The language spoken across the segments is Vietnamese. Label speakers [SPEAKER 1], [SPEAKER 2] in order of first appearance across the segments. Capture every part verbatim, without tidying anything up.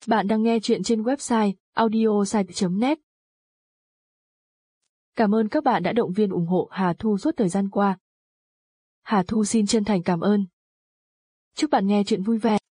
[SPEAKER 1] Bạn đang nghe chuyện trên website audiosite chấm net. Cảm ơn các bạn đã động viên ủng hộ Hà Thu suốt thời gian qua. Hà Thu xin chân thành cảm ơn. Chúc bạn nghe chuyện vui vẻ.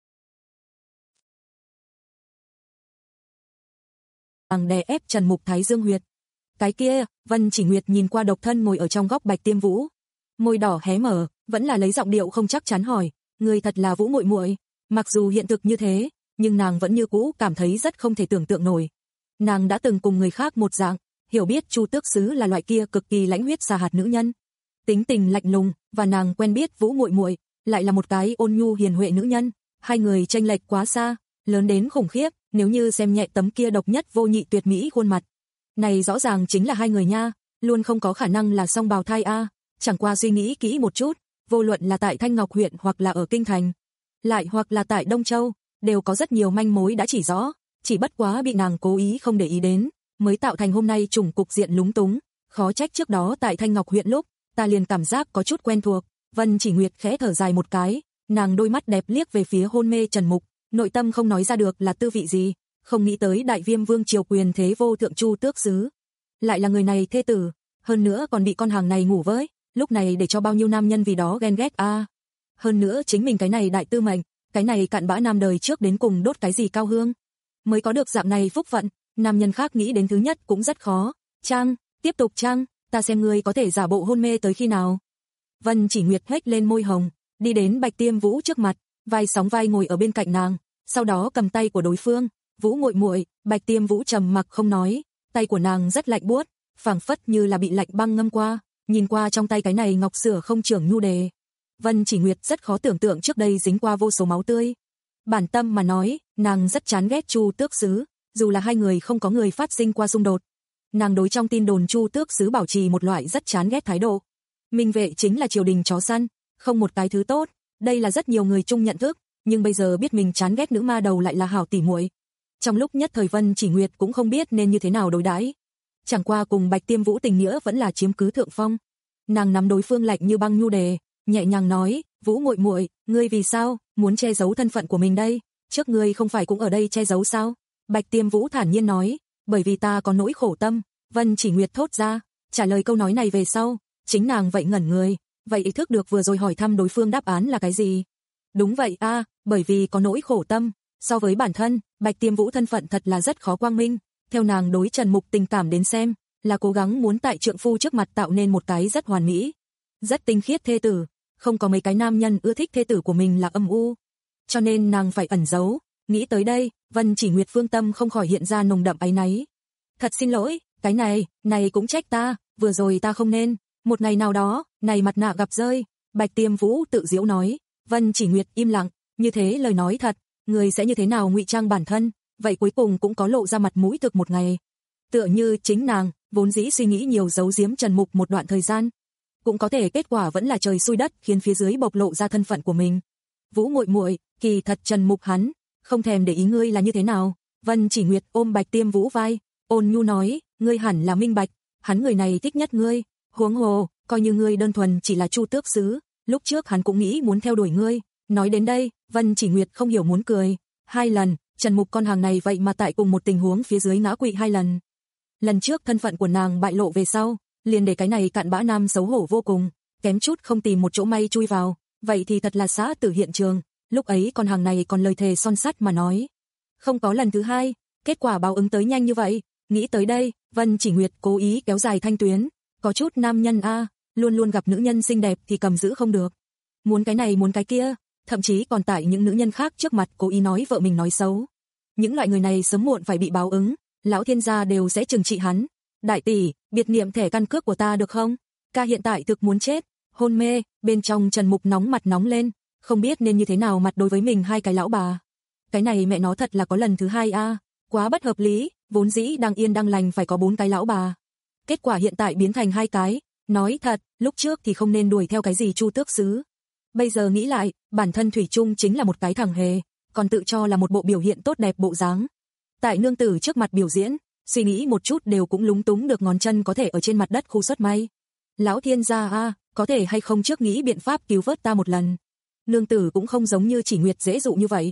[SPEAKER 2] Nàng đè ép Trần Mục Thái Dương huyệt. Cái kia, Vân Chỉ Nguyệt nhìn qua độc thân ngồi ở trong góc Bạch Tiêm Vũ. Môi đỏ hé mở, vẫn là lấy giọng điệu không chắc chắn hỏi, người thật là Vũ muội muội. Mặc dù hiện thực như thế, nhưng nàng vẫn như cũ cảm thấy rất không thể tưởng tượng nổi. Nàng đã từng cùng người khác một dạng, hiểu biết Chu Tước Sứ là loại kia cực kỳ lãnh huyết xà hạt nữ nhân. Tính tình lạnh lùng, và nàng quen biết Vũ muội muội lại là một cái ôn nhu hiền huệ nữ nhân. Hai người chênh lệch quá xa, lớn đến khủng khiếp, nếu như xem nhẹ tấm kia độc nhất vô nhị tuyệt mỹ khuôn mặt. Này rõ ràng chính là hai người nha, luôn không có khả năng là song bào thai a. Chẳng qua suy nghĩ kỹ một chút, vô luận là tại Thanh Ngọc huyện hoặc là ở Kinh Thành, lại hoặc là tại Đông Châu, đều có rất nhiều manh mối đã chỉ rõ, chỉ bất quá bị nàng cố ý không để ý đến, mới tạo thành hôm nay chủng cục diện lúng túng. Khó trách trước đó tại Thanh Ngọc huyện lúc, ta liền cảm giác có chút quen thuộc. Vân Chỉ Nguyệt khẽ thở dài một cái, nàng đôi mắt đẹp liếc về phía hôn mê Trần Mục, nội tâm không nói ra được là tư vị gì, không nghĩ tới Đại Viêm Vương triều quyền thế vô thượng Chu Tước Sứ, lại là người này thê tử, hơn nữa còn bị con hàng này ngủ với, lúc này để cho bao nhiêu nam nhân vì đó ghen ghét a. À. Hơn nữa chính mình cái này đại tư mệnh, cái này cặn bã nam đời trước đến cùng đốt cái gì cao hương, mới có được dạng này phúc phận, nam nhân khác nghĩ đến thứ nhất cũng rất khó. Trang, tiếp tục Trang, ta xem ngươi có thể giả bộ hôn mê tới khi nào. Vân Chỉ Nguyệt hếch lên môi hồng, đi đến Bạch Tiêm Vũ trước mặt, vai sóng vai ngồi ở bên cạnh nàng, sau đó cầm tay của đối phương. Vũ muội muội, Bạch Tiêm Vũ trầm mặc không nói, tay của nàng rất lạnh buốt, phảng phất như là bị lạnh băng ngâm qua, nhìn qua trong tay cái này ngọc sửa không trưởng nhu đề. Vân Chỉ Nguyệt rất khó tưởng tượng trước đây dính qua vô số máu tươi. Bản tâm mà nói, nàng rất chán ghét Chu Tước Sứ, dù là hai người không có người phát sinh qua xung đột. Nàng đối trong tin đồn Chu Tước Sứ bảo trì một loại rất chán ghét thái độ. Minh vệ chính là triều đình chó săn, không một cái thứ tốt, đây là rất nhiều người chung nhận thức, nhưng bây giờ biết mình chán ghét nữ ma đầu lại là hảo tỉ muội. Trong lúc nhất thời Vân Chỉ Nguyệt cũng không biết nên như thế nào đối đãi. Chẳng qua cùng Bạch Tiêm Vũ tình nghĩa vẫn là chiếm cứ thượng phong. Nàng nắm đối phương lạnh như băng nhu đề, nhẹ nhàng nói, Vũ muội muội, ngươi vì sao muốn che giấu thân phận của mình đây? Trước ngươi không phải cũng ở đây che giấu sao? Bạch Tiêm Vũ thản nhiên nói, bởi vì ta có nỗi khổ tâm. Vân Chỉ Nguyệt thốt ra, trả lời câu nói này về sau, chính nàng vậy ngẩn người, vậy ý thức được vừa rồi hỏi thăm đối phương đáp án là cái gì? Đúng vậy a, à, bởi vì có nỗi khổ tâm. So với bản thân, Bạch Tiêm Vũ thân phận thật là rất khó quang minh, theo nàng đối Trần Mục tình cảm đến xem, là cố gắng muốn tại trượng phu trước mặt tạo nên một cái rất hoàn mỹ, rất tinh khiết thê tử, không có mấy cái nam nhân ưa thích thê tử của mình là âm u, cho nên nàng phải ẩn giấu. Nghĩ tới đây, Vân Chỉ Nguyệt phương tâm không khỏi hiện ra nồng đậm áy náy. Thật xin lỗi, cái này, này cũng trách ta, vừa rồi ta không nên, một ngày nào đó, này mặt nạ gặp rơi. Bạch Tiêm Vũ tự giễu nói. Vân Chỉ Nguyệt im lặng, như thế lời nói thật, người sẽ như thế nào ngụy trang bản thân, vậy cuối cùng cũng có lộ ra mặt mũi thực một ngày. Tựa như chính nàng, vốn dĩ suy nghĩ nhiều giấu giếm Trần Mục một đoạn thời gian, cũng có thể kết quả vẫn là trời xui đất khiến phía dưới bộc lộ ra thân phận của mình. Vũ muội muội, kỳ thật Trần Mục hắn không thèm để ý ngươi là như thế nào. Vân Chỉ Nguyệt ôm Bạch Tiêm Vũ vai, ôn nhu nói, ngươi hẳn là minh bạch, hắn người này thích nhất ngươi, huống hồ, coi như ngươi đơn thuần chỉ là Chu Tước Sứ, lúc trước hắn cũng nghĩ muốn theo đuổi ngươi. Nói đến đây, Vân Chỉ Nguyệt không hiểu muốn cười. Hai lần, Trần Mục con hàng này vậy mà tại cùng một tình huống phía dưới ngã quỵ hai lần. Lần trước thân phận của nàng bại lộ về sau, liền để cái này cặn bã nam xấu hổ vô cùng, kém chút không tìm một chỗ may chui vào, vậy thì thật là xã tử hiện trường. Lúc ấy con hàng này còn lời thề son sắt mà nói, không có lần thứ hai, kết quả báo ứng tới nhanh như vậy. Nghĩ tới đây, Vân Chỉ Nguyệt cố ý kéo dài thanh tuyến, có chút nam nhân a, luôn luôn gặp nữ nhân xinh đẹp thì cầm giữ không được, muốn cái này muốn cái kia, thậm chí còn tại những nữ nhân khác trước mặt cố ý nói vợ mình nói xấu. Những loại người này sớm muộn phải bị báo ứng, lão thiên gia đều sẽ trừng trị hắn. Đại tỷ, biệt niệm thẻ căn cước của ta được không? Ca hiện tại thực muốn chết, hôn mê. Bên trong Trần Mục nóng mặt nóng lên, không biết nên như thế nào mặt đối với mình hai cái lão bà. Cái này mẹ nó thật là có lần thứ hai a, à, quá bất hợp lý, vốn dĩ đang yên đang lành phải có bốn cái lão bà. Kết quả hiện tại biến thành hai cái, nói thật, lúc trước thì không nên đuổi theo cái gì Chu Tước Sứ. Bây giờ nghĩ lại, bản thân thủy chung chính là một cái thằng hề, còn tự cho là một bộ biểu hiện tốt đẹp bộ dáng. Tại nương tử trước mặt biểu diễn, suy nghĩ một chút đều cũng lúng túng được ngón chân có thể ở trên mặt đất khu xuất may. Lão thiên gia a, à, có thể hay không trước nghĩ biện pháp cứu vớt ta một lần. Nương tử cũng không giống như Chỉ Nguyệt dễ dụ như vậy.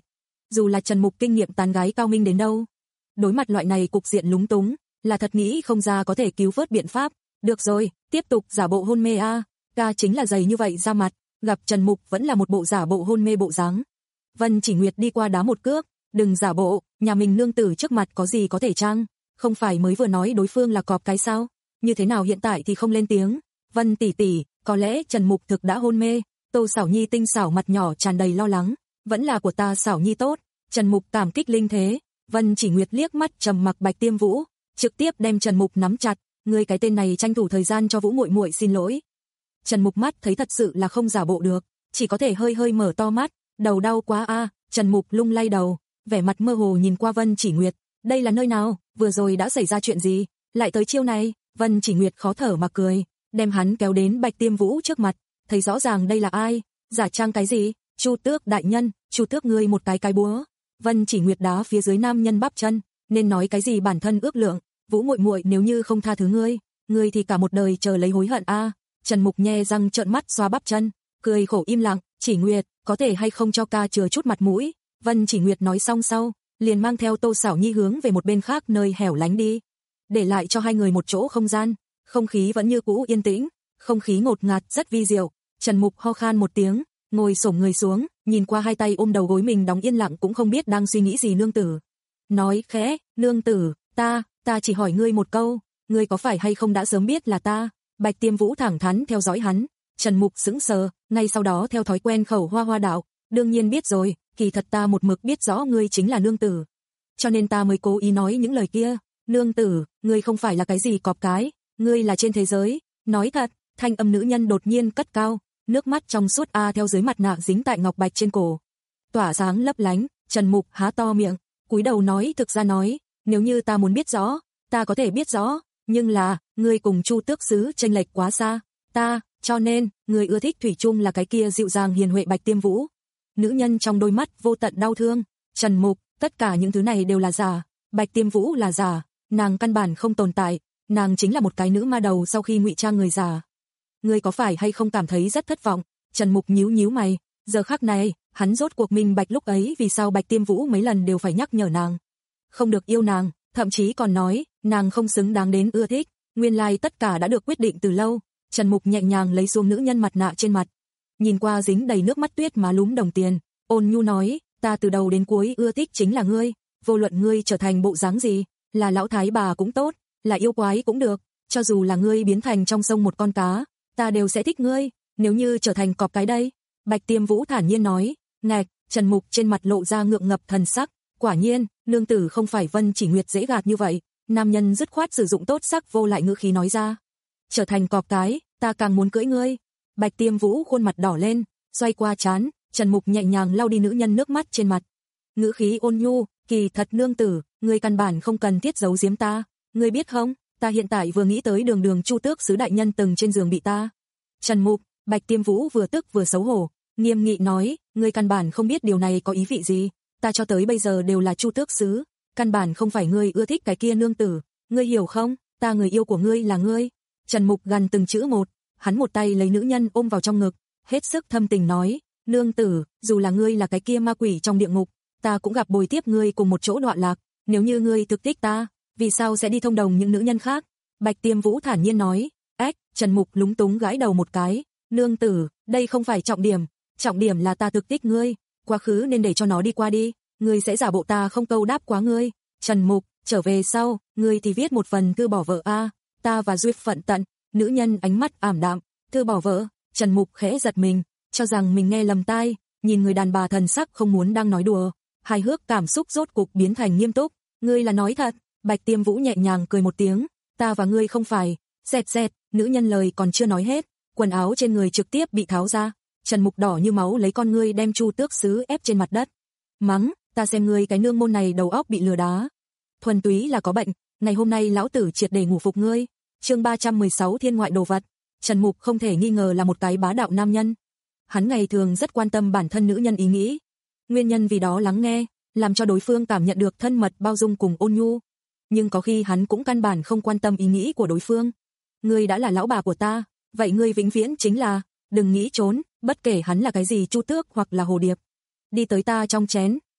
[SPEAKER 2] dù là Trần Mục kinh nghiệm tán gái cao minh đến đâu. Đối mặt loại này cục diện lúng túng, là thật nghĩ không ra có thể cứu vớt biện pháp. Được rồi, tiếp tục giả bộ hôn mê a, ca chính là dày như vậy ra mặt, gặp Trần Mục vẫn là một bộ giả bộ hôn mê bộ dáng. Vân Chỉ Nguyệt đi qua đá một cước, đừng giả bộ, nhà mình nương tử trước mặt có gì có thể trang, không phải mới vừa nói đối phương là cọp cái sao, như thế nào hiện tại thì không lên tiếng. Vân tỷ tỷ, có lẽ Trần Mục thực đã hôn mê. Tô Sảo Nhi tinh xảo mặt nhỏ tràn đầy lo lắng, vẫn là của ta Sảo Nhi tốt. Trần Mục cảm kích linh thế. Vân Chỉ Nguyệt liếc mắt trầm mặc Bạch Tiêm Vũ, trực tiếp đem Trần Mục nắm chặt, ngươi cái tên này tranh thủ thời gian cho Vũ muội muội xin lỗi. Trần Mục mắt thấy thật sự là không giả bộ được, chỉ có thể hơi hơi mở to mắt, đầu đau quá a. À. Trần Mục lung lay đầu, vẻ mặt mơ hồ nhìn qua Vân Chỉ Nguyệt, đây là nơi nào, vừa rồi đã xảy ra chuyện gì, lại tới chiêu này. Vân Chỉ Nguyệt khó thở mà cười, đem hắn kéo đến Bạch Tiêm Vũ trước mặt, thấy rõ ràng đây là ai, giả trang cái gì, Chu Tước đại nhân, Chu Tước ngươi một cái cái búa. Vân Chỉ Nguyệt đá phía dưới nam nhân bắp chân, nên nói cái gì bản thân ước lượng, Vũ muội muội nếu như không tha thứ ngươi, ngươi thì cả một đời chờ lấy hối hận a. À. Trần Mục nhe răng trợn mắt xoa bắp chân, cười khổ im lặng, Chỉ Nguyệt, có thể hay không cho ca chừa chút mặt mũi. Vân Chỉ Nguyệt nói xong sau, liền mang theo Tô Sảo Nhi hướng về một bên khác nơi hẻo lánh đi, để lại cho hai người một chỗ không gian. Không khí vẫn như cũ yên tĩnh, không khí ngột ngạt rất vi diệu. Trần Mục ho khan một tiếng, ngồi xổm người xuống, nhìn qua hai tay ôm đầu gối mình đóng yên lặng cũng không biết đang suy nghĩ gì nương tử. Nói khẽ, nương tử, ta, ta chỉ hỏi ngươi một câu, ngươi có phải hay không đã sớm biết là ta? Bạch Tiêm Vũ thẳng thắn theo dõi hắn. Trần Mục sững sờ, ngay sau đó theo thói quen khẩu hoa hoa đạo, đương nhiên biết rồi, kỳ thật ta một mực biết rõ ngươi chính là nương tử. Cho nên ta mới cố ý nói những lời kia. Nương tử, ngươi không phải là cái gì cọp cái, ngươi là trên thế giới. Nói thật, thanh âm nữ nhân đột nhiên cất cao, nước mắt trong suốt a theo dưới mặt nạ dính tại ngọc bạch trên cổ, tỏa sáng lấp lánh. Trần Mục há to miệng, cúi đầu nói, thực ra nói, nếu như ta muốn biết rõ, ta có thể biết rõ, nhưng là, ngươi cùng Chu Tước sứ chênh lệch quá xa, ta, cho nên, ngươi ưa thích thủy chung là cái kia dịu dàng hiền huệ Bạch Tiêm Vũ. Nữ nhân trong đôi mắt vô tận đau thương, Trần Mục, tất cả những thứ này đều là giả, Bạch Tiêm Vũ là giả, nàng căn bản không tồn tại, nàng chính là một cái nữ ma đầu sau khi ngụy trang người giả. Ngươi có phải hay không cảm thấy rất thất vọng? Trần Mục nhíu nhíu mày, giờ khắc này, hắn rốt cuộc minh bạch lúc ấy vì sao Bạch Tiêm Vũ mấy lần đều phải nhắc nhở nàng không được yêu nàng, thậm chí còn nói, nàng không xứng đáng đến ưa thích, nguyên lai tất cả đã được quyết định từ lâu. Trần Mục nhẹ nhàng lấy xuống nữ nhân mặt nạ trên mặt, nhìn qua dính đầy nước mắt tuyết má lúm đồng tiền, ôn nhu nói, ta từ đầu đến cuối ưa thích chính là ngươi, vô luận ngươi trở thành bộ dáng gì, là lão thái bà cũng tốt, là yêu quái cũng được, cho dù là ngươi biến thành trong sông một con cá, ta đều sẽ thích ngươi, nếu như trở thành cọp cái đây. Bạch Tiêm Vũ thản nhiên nói, ngạch. Trần Mục trên mặt lộ ra ngượng ngập thần sắc, quả nhiên, nương tử không phải Vân Chỉ Nguyệt dễ gạt như vậy. Nam nhân dứt khoát sử dụng tốt sắc vô lại ngữ khí nói ra, trở thành cọp cái, ta càng muốn cưỡi ngươi. Bạch Tiêm Vũ khuôn mặt đỏ lên, xoay qua trán, Trần Mục nhẹ nhàng lau đi nữ nhân nước mắt trên mặt, ngữ khí ôn nhu, kỳ thật nương tử, ngươi căn bản không cần thiết giấu giếm ta, ngươi biết không, ta hiện tại vừa nghĩ tới đường đường Chu Tước sứ đại nhân từng trên giường bị ta. Trần Mục, Bạch Tiêm Vũ vừa tức vừa xấu hổ, nghiêm nghị nói, ngươi căn bản không biết điều này có ý vị gì, ta cho tới bây giờ đều là Chu Tước sứ, căn bản không phải ngươi ưa thích cái kia nương tử, ngươi hiểu không, ta người yêu của ngươi là ngươi. Trần Mục gần từng chữ một, hắn một tay lấy nữ nhân ôm vào trong ngực, hết sức thâm tình nói, nương tử, dù là ngươi là cái kia ma quỷ trong địa ngục, ta cũng gặp bồi tiếp ngươi cùng một chỗ đoạn lạc, nếu như ngươi thực thích ta, vì sao sẽ đi thông đồng những nữ nhân khác? Bạch Tiêm Vũ thản nhiên nói, ếch. Trần Mục lúng túng gãi đầu một cái, nương tử, đây không phải trọng điểm, trọng điểm là ta thực thích ngươi, quá khứ nên để cho nó đi qua đi, ngươi sẽ giả bộ ta không câu đáp quá ngươi. Trần Mục, trở về sau, ngươi thì viết một phần thư bỏ vợ a, ta và Duyệt phận tận. Nữ nhân ánh mắt ảm đạm, thư bỏ vợ. Trần Mục khẽ giật mình, cho rằng mình nghe lầm tai, nhìn người đàn bà thần sắc không muốn đang nói đùa, hài hước cảm xúc rốt cục biến thành nghiêm túc, ngươi là nói thật? Bạch Tiêm Vũ nhẹ nhàng cười một tiếng, ta và ngươi không phải. Dẹt dẹt, nữ nhân lời còn chưa nói hết, quần áo trên người trực tiếp bị tháo ra. Trần Mục đỏ như máu lấy con ngươi đem Chu Tước sứ ép trên mặt đất, mắng, ta xem ngươi cái nương môn này đầu óc bị lừa đá, thuần túy là có bệnh, ngày hôm nay lão tử triệt để ngủ phục ngươi. Chương ba trăm mười sáu Thiên ngoại đồ vật. Trần Mục không thể nghi ngờ là một cái bá đạo nam nhân, hắn ngày thường rất quan tâm bản thân nữ nhân ý nghĩ, nguyên nhân vì đó lắng nghe, làm cho đối phương cảm nhận được thân mật bao dung cùng ôn nhu, nhưng có khi hắn cũng căn bản không quan tâm ý nghĩ của đối phương. Ngươi đã là lão bà của ta, vậy ngươi vĩnh viễn chính là, đừng nghĩ trốn, bất kể hắn là cái gì Chu Tước hoặc là Hồ Điệp. Đi tới ta trong chén,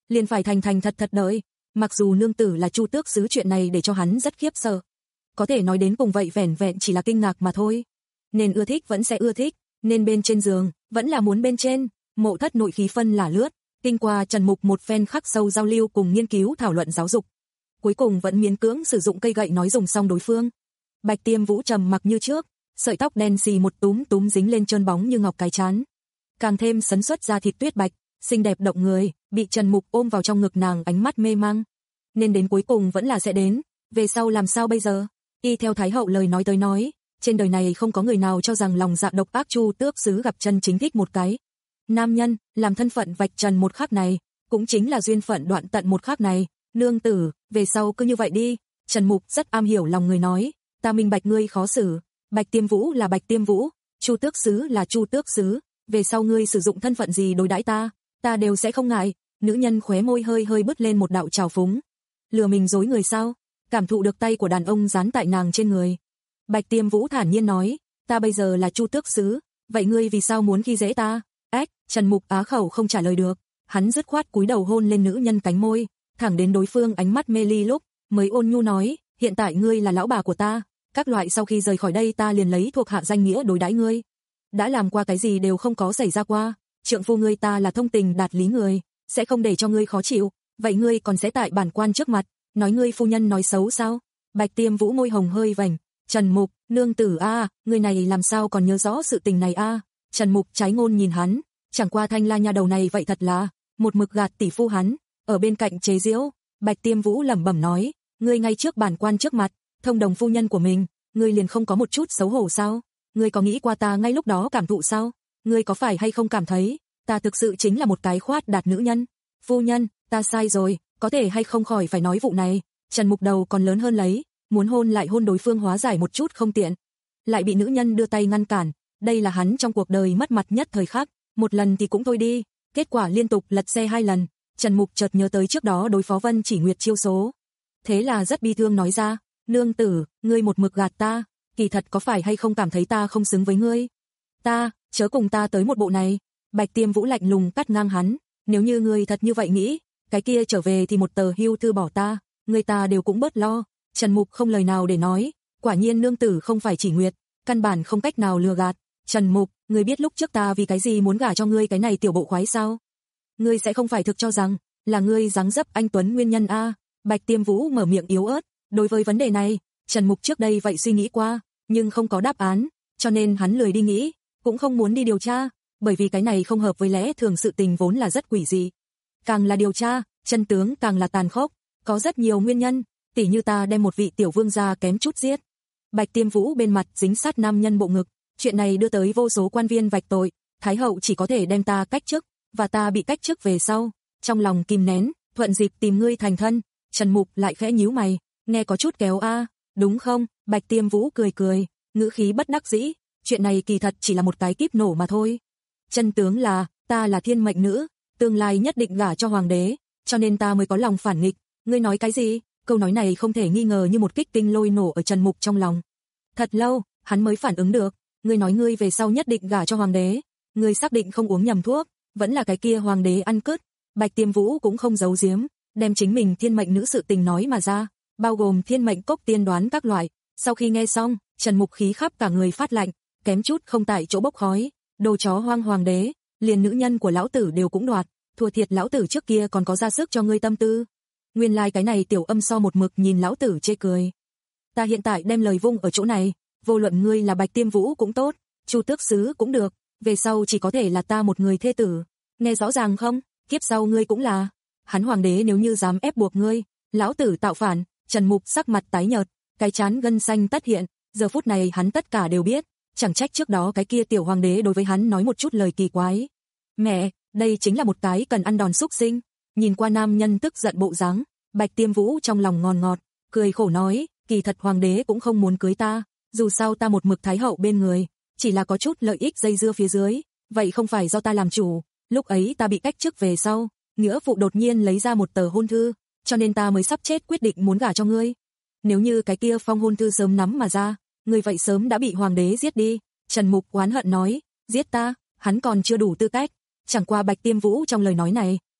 [SPEAKER 2] liền phải thành thành thật thật đợi. Mặc dù nương tử là Chu tước sứ, chuyện này để cho hắn rất khiếp sợ. Có thể nói đến cùng vậy vẻn vẹn chỉ là kinh ngạc mà thôi. Nên ưa thích vẫn sẽ ưa thích, nên bên trên giường, vẫn là muốn bên trên. Mộ Thất nội khí phân là lướt, kinh qua Trần Mục một phen khắc sâu giao lưu cùng nghiên cứu thảo luận giáo dục. Cuối cùng vẫn miễn cưỡng sử dụng cây gậy nói dùng xong đối phương. Bạch Tiêm Vũ trầm mặc như trước, sợi tóc đen xì một túm túm dính lên trơn bóng như ngọc cái chán. Càng thêm sấn xuất ra thịt tuyết bạch, xinh đẹp động người, bị Trần Mục ôm vào trong ngực nàng, ánh mắt mê mang. Nên đến cuối cùng vẫn là sẽ đến, về sau làm sao bây giờ? Y theo Thái hậu lời nói tới nói, trên đời này không có người nào cho rằng lòng dạ độc ác Chu tước sứ gặp chân chính thích một cái nam nhân, làm thân phận vạch trần một khắc này, cũng chính là duyên phận đoạn tận một khắc này. Nương tử, về sau cứ như vậy đi. Trần Mục rất am hiểu lòng người nói, ta minh bạch ngươi khó xử, Bạch Tiêm Vũ là Bạch Tiêm Vũ, Chu tước sứ là Chu tước sứ, về sau ngươi sử dụng thân phận gì đối đãi ta, ta đều sẽ không ngại. Nữ nhân khóe môi hơi hơi bứt lên một đạo trào phúng. Lừa mình dối người sao? Cảm thụ được tay của đàn ông dán tại nàng trên người, Bạch Tiêm Vũ thản nhiên nói, ta bây giờ là Chu tước sứ, vậy ngươi vì sao muốn khi dễ ta? Ếch, Trần Mục á khẩu không trả lời được, hắn dứt khoát cúi đầu hôn lên nữ nhân cánh môi, thẳng đến đối phương ánh mắt mê ly lúc, mới ôn nhu nói, hiện tại ngươi là lão bà của ta, các loại sau khi rời khỏi đây ta liền lấy thuộc hạ danh nghĩa đối đãi ngươi. Đã làm qua cái gì đều không có xảy ra qua, trượng phu ngươi ta là thông tình đạt lý người, sẽ không để cho ngươi khó chịu, vậy ngươi còn sẽ tại bản quan trước mặt nói ngươi phu nhân nói xấu sao? Bạch Tiêm Vũ môi hồng hơi vành, Trần Mục, nương tử a, à, ngươi này làm sao còn nhớ rõ sự tình này a? À? Trần Mục trái ngôn nhìn hắn, chẳng qua Thanh La nha đầu này vậy thật là một mực gạt tỷ phu hắn, ở bên cạnh chế giễu. Bạch Tiêm Vũ lẩm bẩm nói, ngươi ngay trước bản quan trước mặt thông đồng phu nhân của mình, ngươi liền không có một chút xấu hổ sao? Ngươi có nghĩ qua ta ngay lúc đó cảm thụ sao? Ngươi có phải hay không cảm thấy ta thực sự chính là một cái khoát đạt nữ nhân? Phu nhân, ta sai rồi, có thể hay không khỏi phải nói vụ này. Trần Mục đầu còn lớn hơn lấy, muốn hôn lại hôn đối phương hóa giải một chút không tiện, lại bị nữ nhân đưa tay ngăn cản. Đây là hắn trong cuộc đời mất mặt nhất thời khắc, một lần thì cũng thôi đi, kết quả liên tục lật xe hai lần. Trần Mục chợt nhớ tới trước đó đối phó Vân Chỉ Nguyệt chiêu số, thế là rất bi thương nói ra, nương tử, ngươi một mực gạt ta, kỳ thật có phải hay không cảm thấy ta không xứng với ngươi? Ta, chớ cùng ta tới một bộ này. Bạch Tiêm Vũ lạnh lùng cắt ngang hắn, nếu như ngươi thật như vậy nghĩ, cái kia trở về thì một tờ hưu thư bỏ ta, người ta đều cũng bớt lo. Trần Mục không lời nào để nói, quả nhiên nương tử không phải Chỉ Nguyệt, căn bản không cách nào lừa gạt. Trần Mục, ngươi biết lúc trước ta vì cái gì muốn gả cho ngươi cái này tiểu bộ khoái sao? Ngươi sẽ không phải thực cho rằng là ngươi dáng dấp anh tuấn nguyên nhân a? Bạch Tiêm Vũ mở miệng yếu ớt, đối với vấn đề này, Trần Mục trước đây vậy suy nghĩ qua, nhưng không có đáp án, cho nên hắn lười đi nghĩ, cũng không muốn đi điều tra, bởi vì cái này không hợp với lẽ thường, sự tình vốn là rất quỷ dị. Càng là điều tra, chân tướng càng là tàn khốc, có rất nhiều nguyên nhân, tỉ như ta đem một vị tiểu vương gia kém chút giết. Bạch Tiêm Vũ bên mặt dính sát nam nhân bộ ngực, chuyện này đưa tới vô số quan viên vạch tội, Thái hậu chỉ có thể đem ta cách chức, và ta bị cách chức về sau, trong lòng kìm nén, thuận dịp tìm ngươi thành thân. Trần Mục lại khẽ nhíu mày, nghe có chút kéo a, đúng không? Bạch Tiêm Vũ cười cười, ngữ khí bất đắc dĩ, chuyện này kỳ thật chỉ là một cái kíp nổ mà thôi. Chân tướng là, ta là thiên mệnh nữ, tương lai nhất định gả cho hoàng đế, cho nên ta mới có lòng phản nghịch. Ngươi nói cái gì? Câu nói này không thể nghi ngờ như một kích tinh lôi nổ ở Trần Mục trong lòng. Thật lâu, hắn mới phản ứng được, ngươi nói ngươi về sau nhất định gả cho hoàng đế, ngươi xác định không uống nhầm thuốc, vẫn là cái kia hoàng đế ăn cứt. Bạch Tiêm Vũ cũng không giấu giếm, đem chính mình thiên mệnh nữ sự tình nói mà ra, bao gồm thiên mệnh cốc tiên đoán các loại. Sau khi nghe xong, Trần Mục khí khắp cả người phát lạnh, kém chút không tại chỗ bốc khói. Đồ chó hoang hoàng đế, liền nữ nhân của lão tử đều cũng đoạt, thua thiệt lão tử trước kia còn có ra sức cho ngươi tâm tư. Nguyên lai like cái này tiểu âm so một mực nhìn lão tử chê cười. Ta hiện tại đem lời vung ở chỗ này, vô luận ngươi là Bạch Tiêm Vũ cũng tốt, Chu tước sứ cũng được, về sau chỉ có thể là ta một người thê tử. Nghe rõ ràng không? Kiếp sau ngươi cũng là. Hắn hoàng đế nếu như dám ép buộc ngươi, lão tử tạo phản. Trần Mục sắc mặt tái nhợt, cái trán gân xanh tất hiện, giờ phút này hắn tất cả đều biết, chẳng trách trước đó cái kia tiểu hoàng đế đối với hắn nói một chút lời kỳ quái. Mẹ, đây chính là một cái cần ăn đòn xúc sinh. Nhìn qua nam nhân tức giận bộ dáng, Bạch Tiêm Vũ trong lòng ngòn ngọt, cười khổ nói, kỳ thật hoàng đế cũng không muốn cưới ta, dù sao ta một mực thái hậu bên người, chỉ là có chút lợi ích dây dưa phía dưới, vậy không phải do ta làm chủ. Lúc ấy ta bị cách chức về sau, nghĩa phụ đột nhiên lấy ra một tờ hôn thư, cho nên ta mới sắp chết quyết định muốn gả cho ngươi. Nếu như cái kia phong hôn thư sớm nắm mà ra, ngươi vậy sớm đã bị hoàng đế giết đi. Trần Mục oán hận nói, giết ta, hắn còn chưa đủ tư cách. Chẳng qua Bạch Tiêm Vũ trong lời nói này,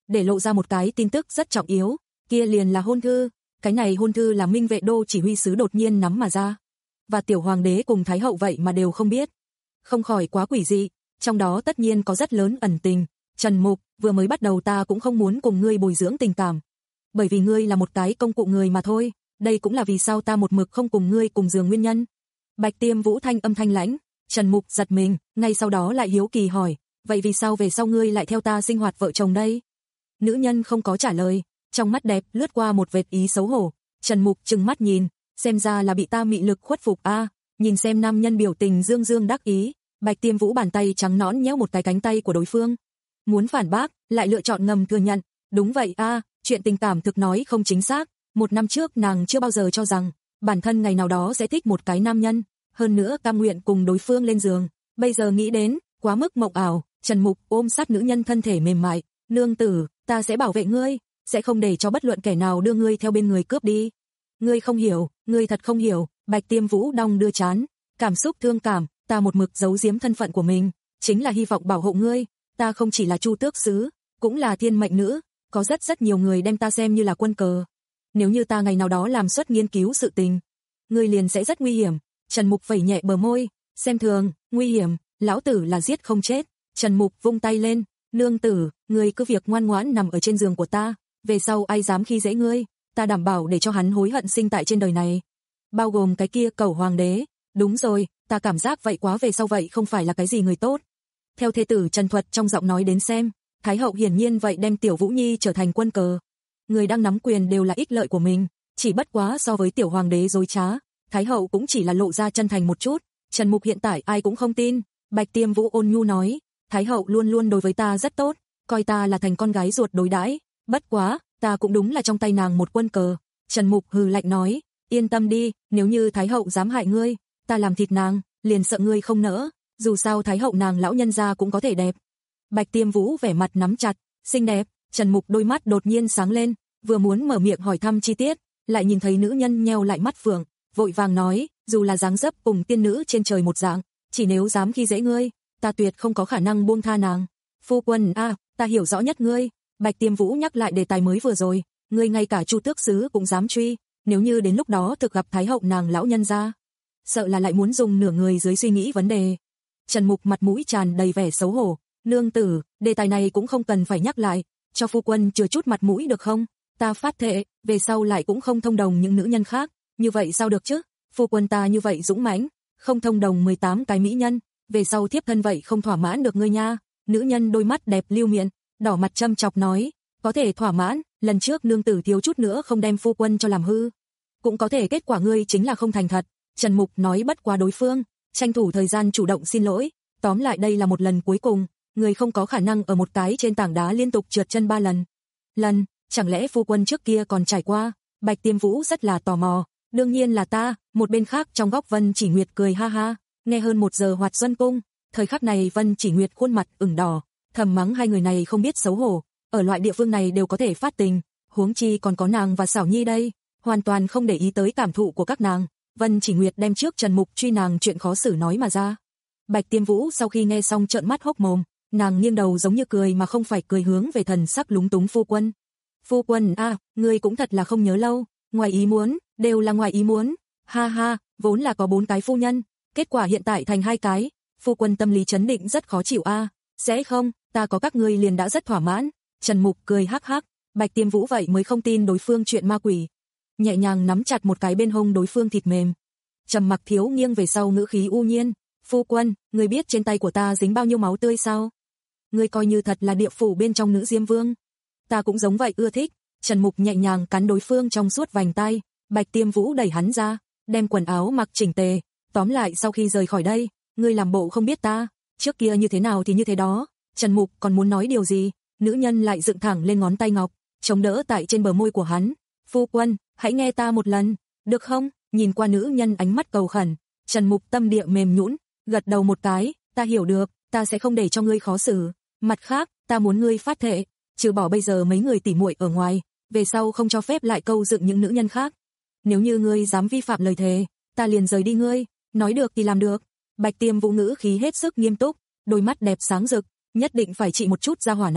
[SPEAKER 2] để lộ ra một cái tin tức rất trọng yếu, kia liền là hôn thư. Cái này hôn thư là Minh Vệ Đô chỉ huy sứ đột nhiên nắm mà ra. Và tiểu hoàng đế cùng thái hậu vậy mà đều không biết. Không khỏi quá quỷ dị, trong đó tất nhiên có rất lớn ẩn tình. Trần Mục, vừa mới bắt đầu ta cũng không muốn cùng ngươi bồi dưỡng tình cảm. Bởi vì ngươi là một cái công cụ người mà thôi, đây cũng là vì sao ta một mực không cùng ngươi cùng giường nguyên nhân. Bạch Tiêm Vũ thanh âm thanh lãnh, Trần Mục giật mình, ngay sau đó lại hiếu kỳ hỏi, vậy vì sao về sau ngươi lại theo ta sinh hoạt vợ chồng đây? Nữ nhân không có trả lời, trong mắt đẹp lướt qua một vệt ý xấu hổ. Trần Mục trừng mắt nhìn, xem ra là bị ta mị lực khuất phục a. À, nhìn xem nam nhân biểu tình dương dương đắc ý, Bạch Tiêm Vũ bàn tay trắng nõn nhéo một cái cánh tay của đối phương. Muốn phản bác, lại lựa chọn ngầm thừa nhận, đúng vậy a, à, chuyện tình cảm thực nói không chính xác, một năm trước nàng chưa bao giờ cho rằng bản thân ngày nào đó sẽ thích một cái nam nhân, hơn nữa cam nguyện cùng đối phương lên giường, bây giờ nghĩ đến, quá mức mộng ảo. Trần Mục ôm sát nữ nhân thân thể mềm mại, nương tử, ta sẽ bảo vệ ngươi, sẽ không để cho bất luận kẻ nào đưa ngươi theo bên người cướp đi. Ngươi không hiểu, ngươi thật không hiểu. Bạch Tiêm Vũ đong đưa chán, cảm xúc thương cảm, ta một mực giấu giếm thân phận của mình, chính là hy vọng bảo hộ ngươi, ta không chỉ là Chu Tước sứ, cũng là thiên mệnh nữ, có rất rất nhiều người đem ta xem như là quân cờ. Nếu như ta ngày nào đó làm suất nghiên cứu sự tình, ngươi liền sẽ rất nguy hiểm. Trần Mục vẩy nhẹ bờ môi, xem thường, nguy hiểm, lão tử là giết không chết. Trần Mục vung tay lên, nương tử, ngươi cứ việc ngoan ngoãn nằm ở trên giường của ta, về sau ai dám khi dễ ngươi, ta đảm bảo để cho hắn hối hận sinh tại trên đời này. Bao gồm cái kia cẩu hoàng đế, đúng rồi, ta cảm giác vậy quá về sau vậy không phải là cái gì người tốt. Theo thê tử Trần Thuật trong giọng nói đến xem, Thái hậu hiển nhiên vậy đem Tiểu Vũ Nhi trở thành quân cờ. Người đang nắm quyền đều là ích lợi của mình, chỉ bất quá so với tiểu hoàng đế dối trá, Thái hậu cũng chỉ là lộ ra chân thành một chút. Trần Mục hiện tại ai cũng không tin. Bạch Tiêm Vũ ôn nhu nói, Thái hậu luôn luôn đối với ta rất tốt, coi ta là thành con gái ruột đối đãi, bất quá, ta cũng đúng là trong tay nàng một quân cờ. Trần Mục hừ lạnh nói, yên tâm đi, nếu như Thái hậu dám hại ngươi, ta làm thịt nàng, liền sợ ngươi không nỡ, dù sao Thái hậu nàng lão nhân gia cũng có thể đẹp. Bạch Tiêm Vũ vẻ mặt nắm chặt, xinh đẹp. Trần Mục đôi mắt đột nhiên sáng lên, vừa muốn mở miệng hỏi thăm chi tiết, lại nhìn thấy nữ nhân nheo lại mắt phượng, vội vàng nói, dù là dáng dấp cùng tiên nữ trên trời một dạng, chỉ nếu dám khi dễ ngươi, ta tuyệt không có khả năng buông tha nàng. Phu quân a, à, ta hiểu rõ nhất ngươi. Bạch Tiêm Vũ nhắc lại đề tài mới vừa rồi, ngươi ngay cả Chu Tước sứ cũng dám truy, nếu như đến lúc đó thực gặp Thái hậu nàng lão nhân gia, sợ là lại muốn dùng nửa người dưới suy nghĩ vấn đề. Trần Mục mặt mũi tràn đầy vẻ xấu hổ, nương tử, đề tài này cũng không cần phải nhắc lại, cho phu quân chừa chút mặt mũi được không? Ta phát thệ, về sau lại cũng không thông đồng những nữ nhân khác, như vậy sao được chứ? Phu quân ta như vậy dũng mãnh, không thông đồng mười tám cái mỹ nhân, về sau thiếp thân vậy không thỏa mãn được ngươi nha. Nữ nhân đôi mắt đẹp lưu miệng, đỏ mặt châm chọc nói, có thể thỏa mãn, lần trước nương tử thiếu chút nữa không đem phu quân cho làm hư, cũng có thể kết quả ngươi chính là không thành thật. Trần Mục nói bất quá đối phương, tranh thủ thời gian chủ động xin lỗi, tóm lại đây là một lần cuối cùng, người không có khả năng ở một cái trên tảng đá liên tục trượt chân ba lần. Lần, chẳng lẽ phu quân trước kia còn trải qua? Bạch Tiêm Vũ rất là tò mò, đương nhiên là ta. Một bên khác trong góc Vân Chỉ Nguyệt cười ha ha, nghe hơn một giờ hoạt xuân cung, thời khắc này Vân Chỉ Nguyệt khuôn mặt ửng đỏ, thầm mắng hai người này không biết xấu hổ, ở loại địa phương này đều có thể phát tình, huống chi còn có nàng và Xảo Nhi đây, hoàn toàn không để ý tới cảm thụ của các nàng. Vân Chỉ Nguyệt đem trước Trần Mục truy nàng chuyện khó xử nói mà ra. Bạch Tiêm Vũ sau khi nghe xong trợn mắt hốc mồm, nàng nghiêng đầu giống như cười mà không phải cười hướng về thần sắc lúng túng phu quân. Phu quân a, à, ngươi cũng thật là không nhớ lâu, ngoài ý muốn, đều là ngoài ý muốn. Ha ha, vốn là có bốn cái phu nhân, kết quả hiện tại thành hai cái, phu quân tâm lý chấn định rất khó chịu a. À. Sẽ không, ta có các ngươi liền đã rất thỏa mãn. Trần Mục cười hắc hắc, Bạch Tiêm Vũ vậy mới không tin đối phương chuyện ma quỷ, nhẹ nhàng nắm chặt một cái bên hông đối phương thịt mềm. Trầm Mặc Thiếu nghiêng về sau ngữ khí u nhiên, phu quân, ngươi biết trên tay của ta dính bao nhiêu máu tươi sao? Ngươi coi như thật là địa phủ bên trong nữ diêm vương. Ta cũng giống vậy ưa thích. Trần Mục nhẹ nhàng cắn đối phương trong suốt vành tay, Bạch Tiêm Vũ đẩy hắn ra, đem quần áo mặc chỉnh tề, tóm lại sau khi rời khỏi đây, ngươi làm bộ không biết ta, trước kia như thế nào thì như thế đó. Trần Mục còn muốn nói điều gì, nữ nhân lại dựng thẳng lên ngón tay ngọc, chống đỡ tại trên bờ môi của hắn. Phu quân, hãy nghe ta một lần, được không? Nhìn qua nữ nhân ánh mắt cầu khẩn, Trần Mục tâm địa mềm nhũn, gật đầu một cái, ta hiểu được, ta sẽ không để cho ngươi khó xử. Mặt khác, ta muốn ngươi phát thệ, trừ bỏ bây giờ mấy người tỉ muội ở ngoài, về sau không cho phép lại câu dựng những nữ nhân khác. Nếu như ngươi dám vi phạm lời thề, ta liền rời đi ngươi. Nói được thì làm được. Bạch Tiêm Vũ ngữ khí hết sức nghiêm túc, đôi mắt đẹp sáng rực, nhất định phải trị một chút gia hỏa này.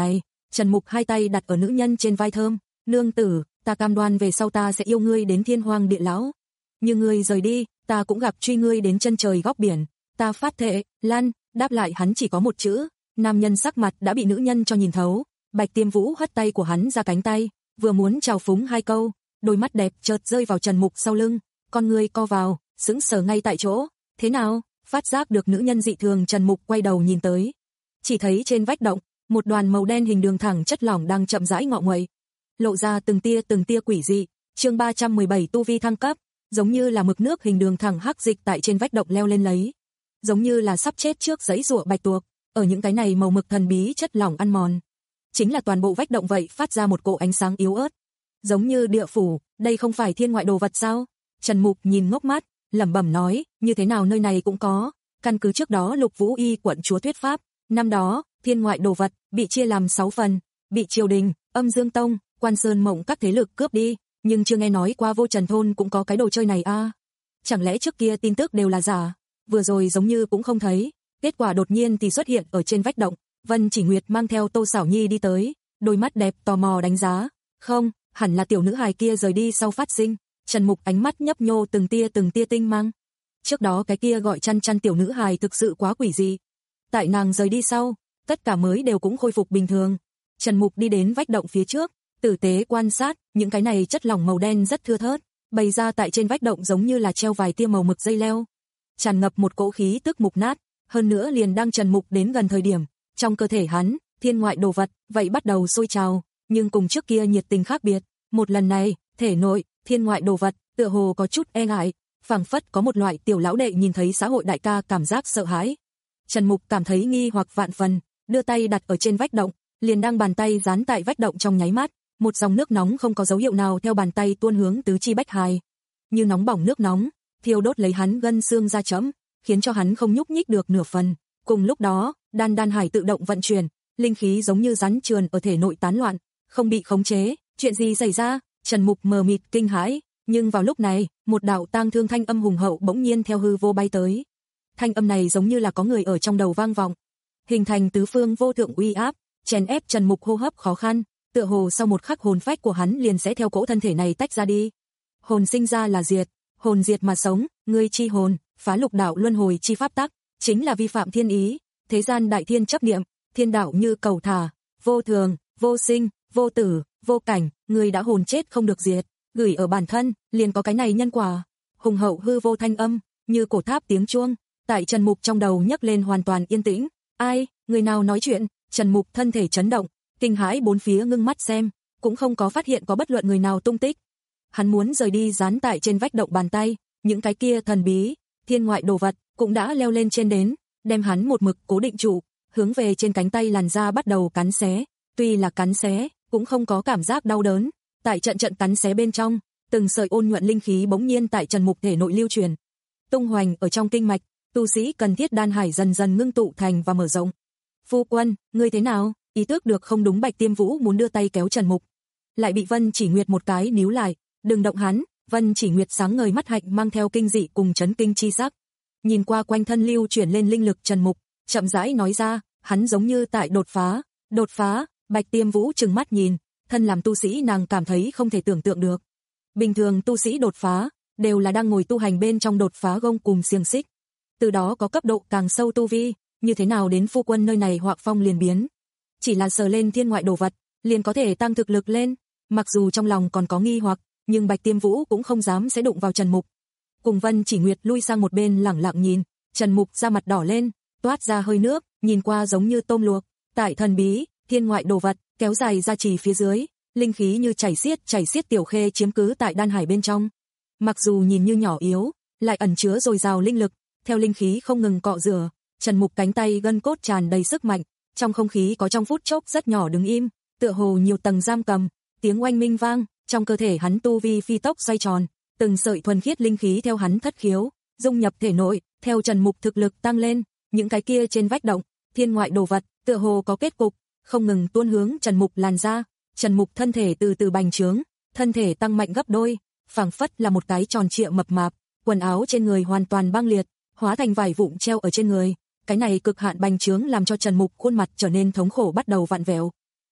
[SPEAKER 2] Trần Mục hai tay đặt ở nữ nhân trên vai thơm, nương tử, ta cam đoan về sau ta sẽ yêu ngươi đến thiên hoang địa lão. Như ngươi rời đi, ta cũng gặp truy ngươi đến chân trời góc biển, ta phát thệ, Lan, đáp lại hắn chỉ có một chữ, nam nhân sắc mặt đã bị nữ nhân cho nhìn thấu, Bạch Tiêm Vũ hất tay của hắn ra cánh tay, vừa muốn chào phúng hai câu, đôi mắt đẹp chợt rơi vào Trần Mục sau lưng, con ngươi co vào, sững sờ ngay tại chỗ, thế nào, phát giác được nữ nhân dị thường Trần Mục quay đầu nhìn tới, chỉ thấy trên vách động, một đoàn màu đen hình đường thẳng chất lỏng đang chậm rãi ngọ nguậy, lộ ra từng tia từng tia quỷ dị, chương ba trăm mười bảy tu vi thăng cấp, giống như là mực nước hình đường thẳng hắc dịch tại trên vách động leo lên lấy, giống như là sắp chết trước giấy rụa bạch tuộc, ở những cái này màu mực thần bí chất lỏng ăn mòn, chính là toàn bộ vách động vậy phát ra một cỗ ánh sáng yếu ớt, giống như địa phủ, đây không phải thiên ngoại đồ vật sao? Trần Mục nhìn ngốc mắt, lẩm bẩm nói, như thế nào nơi này cũng có, căn cứ trước đó Lục Vũ Y quận chúa thuyết pháp, năm đó, thiên ngoại đồ vật bị chia làm sáu phần, bị triều đình, Âm Dương Tông, Quan Sơn Mộng các thế lực cướp đi, nhưng chưa nghe nói qua Vô Trần thôn cũng có cái đồ chơi này a. À. Chẳng lẽ trước kia tin tức đều là giả, vừa rồi giống như cũng không thấy, kết quả đột nhiên thì xuất hiện ở trên vách động, Vân Chỉ Nguyệt mang theo Tô Sảo Nhi đi tới, đôi mắt đẹp tò mò đánh giá, không, hẳn là tiểu nữ hài kia rời đi sau phát sinh. Trần Mục ánh mắt nhấp nhô từng tia từng tia tinh mang. Trước đó cái kia gọi chăn chăn tiểu nữ hài thực sự quá quỷ dị. Tại nàng rời đi sau, tất cả mới đều cũng khôi phục bình thường. Trần Mục đi đến vách động phía trước, tử tế quan sát, những cái này chất lỏng màu đen rất thưa thớt, bày ra tại trên vách động giống như là treo vài tia màu mực dây leo. Tràn ngập một cỗ khí tức mục nát, hơn nữa liền đang Trần Mục đến gần thời điểm, trong cơ thể hắn, thiên ngoại đồ vật, vậy bắt đầu sôi trào, nhưng cùng trước kia nhiệt tình khác biệt, một lần này, thể nội, thiên ngoại đồ vật, tựa hồ có chút e ngại, phảng phất có một loại tiểu lão đệ nhìn thấy xã hội đại ca cảm giác sợ hãi. Trần Mục cảm thấy nghi hoặc vạn phần, đưa tay đặt ở trên vách động, liền đang bàn tay dán tại vách động trong nháy mắt, một dòng nước nóng không có dấu hiệu nào theo bàn tay tuôn hướng tứ chi bách hài, như nóng bỏng nước nóng, thiêu đốt lấy hắn gân xương da chẫm, khiến cho hắn không nhúc nhích được nửa phần. Cùng lúc đó, đan đan hải tự động vận chuyển, linh khí giống như rắn trườn ở thể nội tán loạn, không bị khống chế. Chuyện gì xảy ra? Trần Mục mờ mịt kinh hãi, nhưng vào lúc này, một đạo tang thương thanh âm hùng hậu bỗng nhiên theo hư vô bay tới. Thanh âm này giống như là có người ở trong đầu vang vọng, hình thành tứ phương vô thượng uy áp, chèn ép Trần Mục hô hấp khó khăn, tựa hồ sau một khắc hồn phách của hắn liền sẽ theo cỗ thân thể này tách ra đi. Hồn sinh ra là diệt, hồn diệt mà sống, ngươi chi hồn, phá lục đạo luân hồi chi pháp tắc, chính là vi phạm thiên ý, thế gian đại thiên chấp niệm, thiên đạo như cầu thả, vô thường, vô sinh, vô tử, vô cảnh, ngươi đã hồn chết không được diệt, gửi ở bản thân, liền có cái này nhân quả. Hùng hậu hư vô thanh âm, như cổ tháp tiếng chuông, tại Trần Mục trong đầu nhấc lên hoàn toàn yên tĩnh. Ai, người nào nói chuyện? Trần Mục thân thể chấn động, kinh hãi bốn phía ngưng mắt xem, cũng không có phát hiện có bất luận người nào tung tích. Hắn muốn rời đi dán tại trên vách động bàn tay, những cái kia thần bí, thiên ngoại đồ vật cũng đã leo lên trên đến, đem hắn một mực cố định trụ, hướng về trên cánh tay làn da bắt đầu cắn xé, tuy là cắn xé, cũng không có cảm giác đau đớn, tại trận trận cắn xé bên trong, từng sợi ôn nhuận linh khí bỗng nhiên tại Trần Mục thể nội lưu truyền, tung hoành ở trong kinh mạch, tu sĩ cần thiết đan hải dần dần ngưng tụ thành và mở rộng. Phu quân, ngươi thế nào? Ý thức được không đúng, Bạch Tiêm Vũ muốn đưa tay kéo Trần Mục, lại bị Vân Chỉ Nguyệt một cái níu lại, đừng động hắn. Vân Chỉ Nguyệt sáng ngời mắt hạnh mang theo kinh dị cùng chấn kinh chi sắc, nhìn qua quanh thân lưu chuyển lên linh lực Trần Mục, chậm rãi nói ra, hắn giống như tại đột phá, đột phá. Bạch Tiêm Vũ trừng mắt nhìn, thân làm tu sĩ nàng cảm thấy không thể tưởng tượng được. Bình thường tu sĩ đột phá, đều là đang ngồi tu hành bên trong đột phá gông cùng xiềng xích, từ đó có cấp độ càng sâu tu vi, như thế nào đến phu quân nơi này hoặc phong liền biến. Chỉ là sờ lên thiên ngoại đồ vật, liền có thể tăng thực lực lên, mặc dù trong lòng còn có nghi hoặc, nhưng Bạch Tiêm Vũ cũng không dám sẽ đụng vào Trần Mục. Cùng Vân Chỉ Nguyệt lui sang một bên lẳng lặng nhìn, Trần Mục da mặt đỏ lên, toát ra hơi nước, nhìn qua giống như tôm luộc, tại thần bí, thiên ngoại đồ vật, kéo dài ra chỉ phía dưới, linh khí như chảy xiết chảy xiết tiểu khê chiếm cứ tại đan hải bên trong. Mặc dù nhìn như nhỏ yếu, lại ẩn chứa dồi dào linh lực, theo linh khí không ngừng cọ rửa, Trần Mục cánh tay gân cốt tràn đầy sức mạnh, trong không khí có trong phút chốc rất nhỏ đứng im, tựa hồ nhiều tầng giam cầm, tiếng oanh minh vang, trong cơ thể hắn tu vi phi tốc xoay tròn, từng sợi thuần khiết linh khí theo hắn thất khiếu, dung nhập thể nội, theo Trần Mục thực lực tăng lên, những cái kia trên vách động, thiên ngoại đồ vật, tựa hồ có kết cục, không ngừng tuôn hướng Trần Mục làn ra, Trần Mục thân thể từ từ bành trướng, thân thể tăng mạnh gấp đôi, phảng phất là một cái tròn trịa mập mạp, quần áo trên người hoàn toàn băng liệt, hóa thành vải vụn treo ở trên người. Cái này cực hạn bành trướng làm cho Trần Mục khuôn mặt trở nên thống khổ bắt đầu vặn vẹo.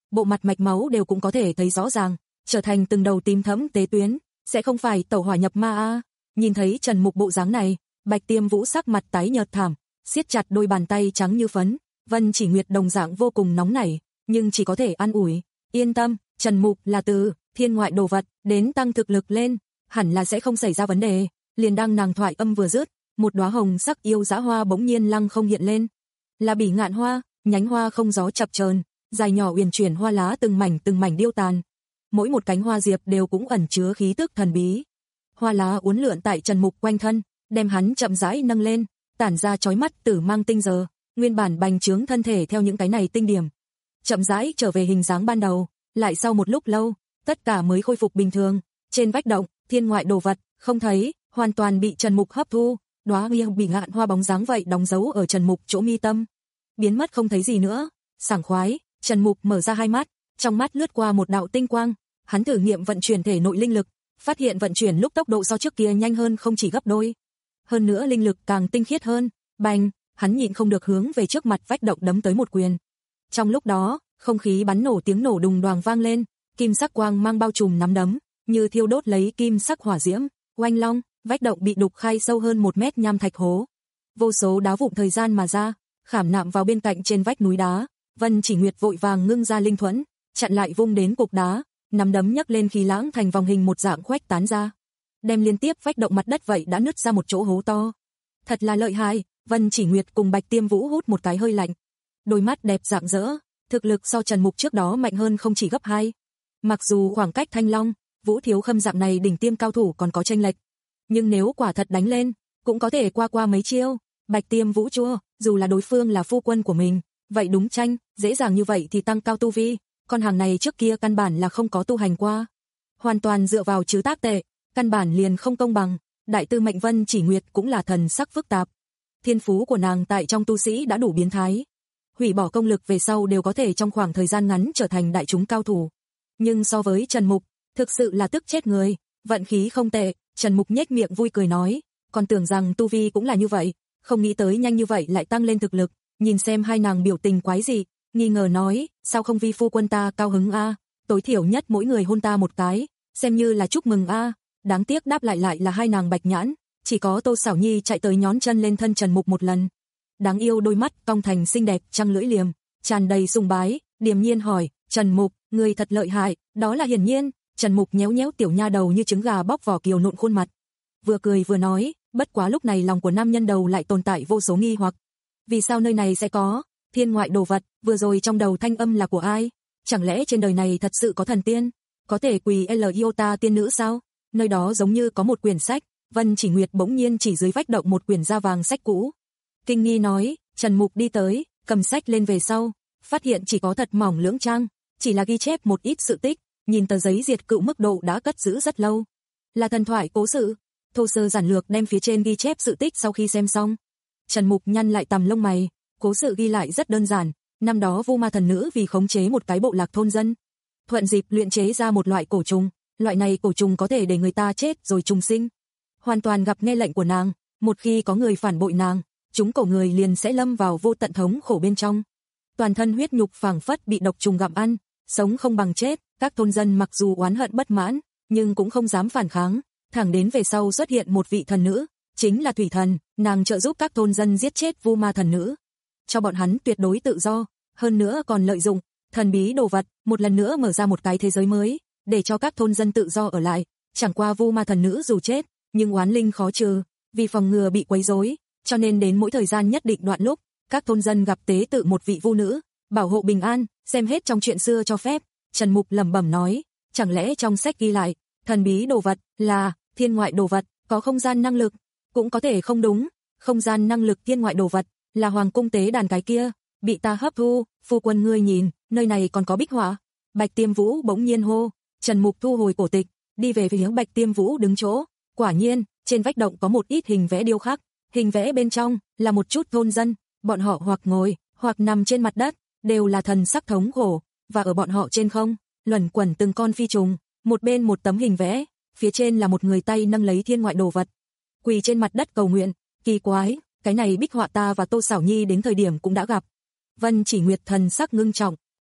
[SPEAKER 2] bộ mặt mạch máu đều cũng có thể thấy rõ ràng, trở thành từng đầu tím thẫm tế tuyến, sẽ không phải tẩu hỏa nhập ma a. Nhìn thấy Trần Mục bộ dáng này, Bạch Tiêm Vũ sắc mặt tái nhợt thảm, siết chặt đôi bàn tay trắng như phấn, Vân Chỉ Nguyệt đồng dạng vô cùng nóng nảy, nhưng chỉ có thể an ủi, yên tâm, Trần Mục là từ thiên ngoại đồ vật đến tăng thực lực lên, hẳn là sẽ không xảy ra vấn đề. Liền đang nàng thoại âm vừa dứt, một đóa hồng sắc yêu dã hoa bỗng nhiên lăng không hiện lên, là bỉ ngạn hoa, nhánh hoa không gió chập chờn, dài nhỏ uyển chuyển hoa lá từng mảnh từng mảnh điêu tàn, mỗi một cánh hoa diệp đều cũng ẩn chứa khí tức thần bí. Hoa lá uốn lượn tại Trần Mục quanh thân, đem hắn chậm rãi nâng lên, tản ra chói mắt tử mang tinh giờ, nguyên bản bành trướng thân thể theo những cái này tinh điểm, chậm rãi trở về hình dáng ban đầu, lại sau một lúc lâu, tất cả mới khôi phục bình thường. Trên vách động, thiên ngoại đồ vật không thấy, hoàn toàn bị Trần Mục hấp thu, đóa yêu bỉ ngạn hoa bóng dáng vậy đóng dấu ở Trần Mục chỗ mi tâm, biến mất không thấy gì nữa. Sảng khoái, Trần Mục mở ra hai mắt, trong mắt lướt qua một đạo tinh quang, hắn thử nghiệm vận chuyển thể nội linh lực, phát hiện vận chuyển lúc tốc độ so trước kia nhanh hơn không chỉ gấp đôi, hơn nữa linh lực càng tinh khiết hơn. Bành, hắn nhịn không được hướng về trước mặt vách động đấm tới một quyền. Trong lúc đó, không khí bắn nổ tiếng nổ đùng đoàng vang lên, kim sắc quang mang bao trùm nắm đấm, như thiêu đốt lấy kim sắc hỏa diễm. Oanh long, vách động bị đục khai sâu hơn một mét nham thạch hố, vô số đá vụn thời gian mà ra, khảm nạm vào bên cạnh trên vách núi đá. Vân Chỉ Nguyệt vội vàng ngưng ra linh thuẫn, chặn lại vung đến cục đá, nắm đấm nhấc lên khí lãng thành vòng hình một dạng khuếch tán ra, đem liên tiếp vách động mặt đất vậy đã nứt ra một chỗ hố to. Thật là lợi hại. Vân Chỉ Nguyệt cùng Bạch Tiêm Vũ hút một cái hơi lạnh, đôi mắt đẹp rạng rỡ, thực lực so Trần Mục trước đó mạnh hơn không chỉ gấp hai. Mặc dù khoảng cách Thanh Long, Vũ Thiếu Khâm dạng này đỉnh tiêm cao thủ còn có chênh lệch, nhưng nếu quả thật đánh lên, cũng có thể qua qua mấy chiêu. Bạch Tiêm Vũ chua, dù là đối phương là phu quân của mình, vậy đúng tranh, dễ dàng như vậy thì tăng cao tu vi, con hàng này trước kia căn bản là không có tu hành qua, hoàn toàn dựa vào chứ tác tệ, căn bản liền không công bằng. Đại tư mệnh Vân Chỉ Nguyệt cũng là thần sắc phức tạp, thiên phú của nàng tại trong tu sĩ đã đủ biến thái, hủy bỏ công lực về sau đều có thể trong khoảng thời gian ngắn trở thành đại chúng cao thủ, nhưng so với Trần Mục, thực sự là tức chết người. Vận khí không tệ. Trần Mục nhếch miệng vui cười nói, còn tưởng rằng tu vi cũng là như vậy, không nghĩ tới nhanh như vậy lại tăng lên thực lực. Nhìn xem hai nàng biểu tình quái dị, nghi ngờ nói, sao không vi phu quân ta cao hứng a, tối thiểu nhất mỗi người hôn ta một cái, xem như là chúc mừng a. Đáng tiếc đáp lại lại là hai nàng bạch nhãn, chỉ có Tô Sảo Nhi chạy tới nhón chân lên thân Trần Mục một lần. Đáng yêu đôi mắt cong thành xinh đẹp trăng lưỡi liềm, tràn đầy sùng bái, điềm nhiên hỏi, Trần Mục, người thật lợi hại. Đó là hiển nhiên. Trần Mục nhéo nhéo tiểu nha đầu như trứng gà bóc vỏ kiều nộn khuôn mặt, vừa cười vừa nói, bất quá lúc này lòng của nam nhân đầu lại tồn tại vô số nghi hoặc. Vì sao nơi này sẽ có thiên ngoại đồ vật? Vừa rồi trong đầu thanh âm là của ai? Chẳng lẽ trên đời này thật sự có thần tiên, có thể quỳ Iota tiên nữ sao? Nơi đó giống như có một quyển sách. Vân Chỉ Nguyệt bỗng nhiên chỉ dưới vách động một quyển da vàng sách cũ, kinh nghi nói. Trần Mục đi tới, cầm sách lên về sau, phát hiện chỉ có thật mỏng lưỡng trang, chỉ là ghi chép một ít sự tích. Nhìn tờ giấy diệt cựu mức độ đã cất giữ rất lâu, là thần thoại cố sự. Thô sơ giản lược đem phía trên ghi chép sự tích sau khi xem xong, Trần Mục nhăn lại tằm lông mày. Cố sự ghi lại rất đơn giản, năm đó Vu Ma thần nữ vì khống chế một cái bộ lạc thôn dân, thuận dịp luyện chế ra một loại cổ trùng, loại này cổ trùng có thể để người ta chết rồi trùng sinh, hoàn toàn gặp nghe lệnh của nàng, một khi có người phản bội nàng, chúng cổ người liền sẽ lâm vào vô tận thống khổ bên trong, toàn thân huyết nhục phảng phất bị độc trùng gặm ăn, sống không bằng chết. Các thôn dân mặc dù oán hận bất mãn, nhưng cũng không dám phản kháng, thẳng đến về sau xuất hiện một vị thần nữ, chính là Thủy Thần, nàng trợ giúp các thôn dân giết chết Vu Ma thần nữ, cho bọn hắn tuyệt đối tự do, hơn nữa còn lợi dụng thần bí đồ vật, một lần nữa mở ra một cái thế giới mới, để cho các thôn dân tự do ở lại. Chẳng qua Vu Ma thần nữ dù chết, nhưng oán linh khó trừ, vì phòng ngừa bị quấy rối, cho nên đến mỗi thời gian nhất định đoạn lúc, các thôn dân gặp tế tự một vị vu nữ, bảo hộ bình an. Xem hết trong chuyện xưa cho phép. Trần Mục lẩm bẩm nói, chẳng lẽ trong sách ghi lại, thần bí đồ vật là thiên ngoại đồ vật, có không gian năng lực, cũng có thể không đúng, không gian năng lực thiên ngoại đồ vật, là hoàng cung tế đàn cái kia, bị ta hấp thu. Phu quân ngươi nhìn, nơi này còn có bích họa. Bạch Tiêm Vũ bỗng nhiên hô. Trần Mục thu hồi cổ tịch, đi về phía Bạch Tiêm Vũ đứng chỗ, quả nhiên, trên vách động có một ít hình vẽ điêu khắc, hình vẽ bên trong là một chút thôn dân, bọn họ hoặc ngồi, hoặc nằm trên mặt đất, đều là thần sắc thống khổ, và ở bọn họ trên không, luẩn quẩn từng con phi trùng, một bên một tấm hình vẽ, phía trên là một người tay nâng lấy thiên ngoại đồ vật, quỳ trên mặt đất cầu nguyện. Kỳ quái, cái này bích họa ta và Tô Sảo Nhi đến thời điểm cũng đã gặp. Vân Chỉ Nguyệt thần sắc ngưng trọng,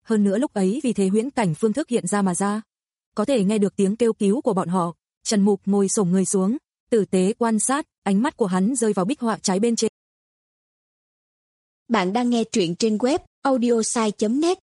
[SPEAKER 2] hơn nữa lúc ấy vì thế huyễn cảnh phương thức hiện ra mà ra. Có thể nghe được tiếng kêu cứu của bọn họ, Trần Mục ngồi xổm người xuống, tử tế quan sát, ánh mắt của hắn rơi vào bích họa trái bên trên.
[SPEAKER 3] Bạn đang nghe truyện trên web audiosai chấm net.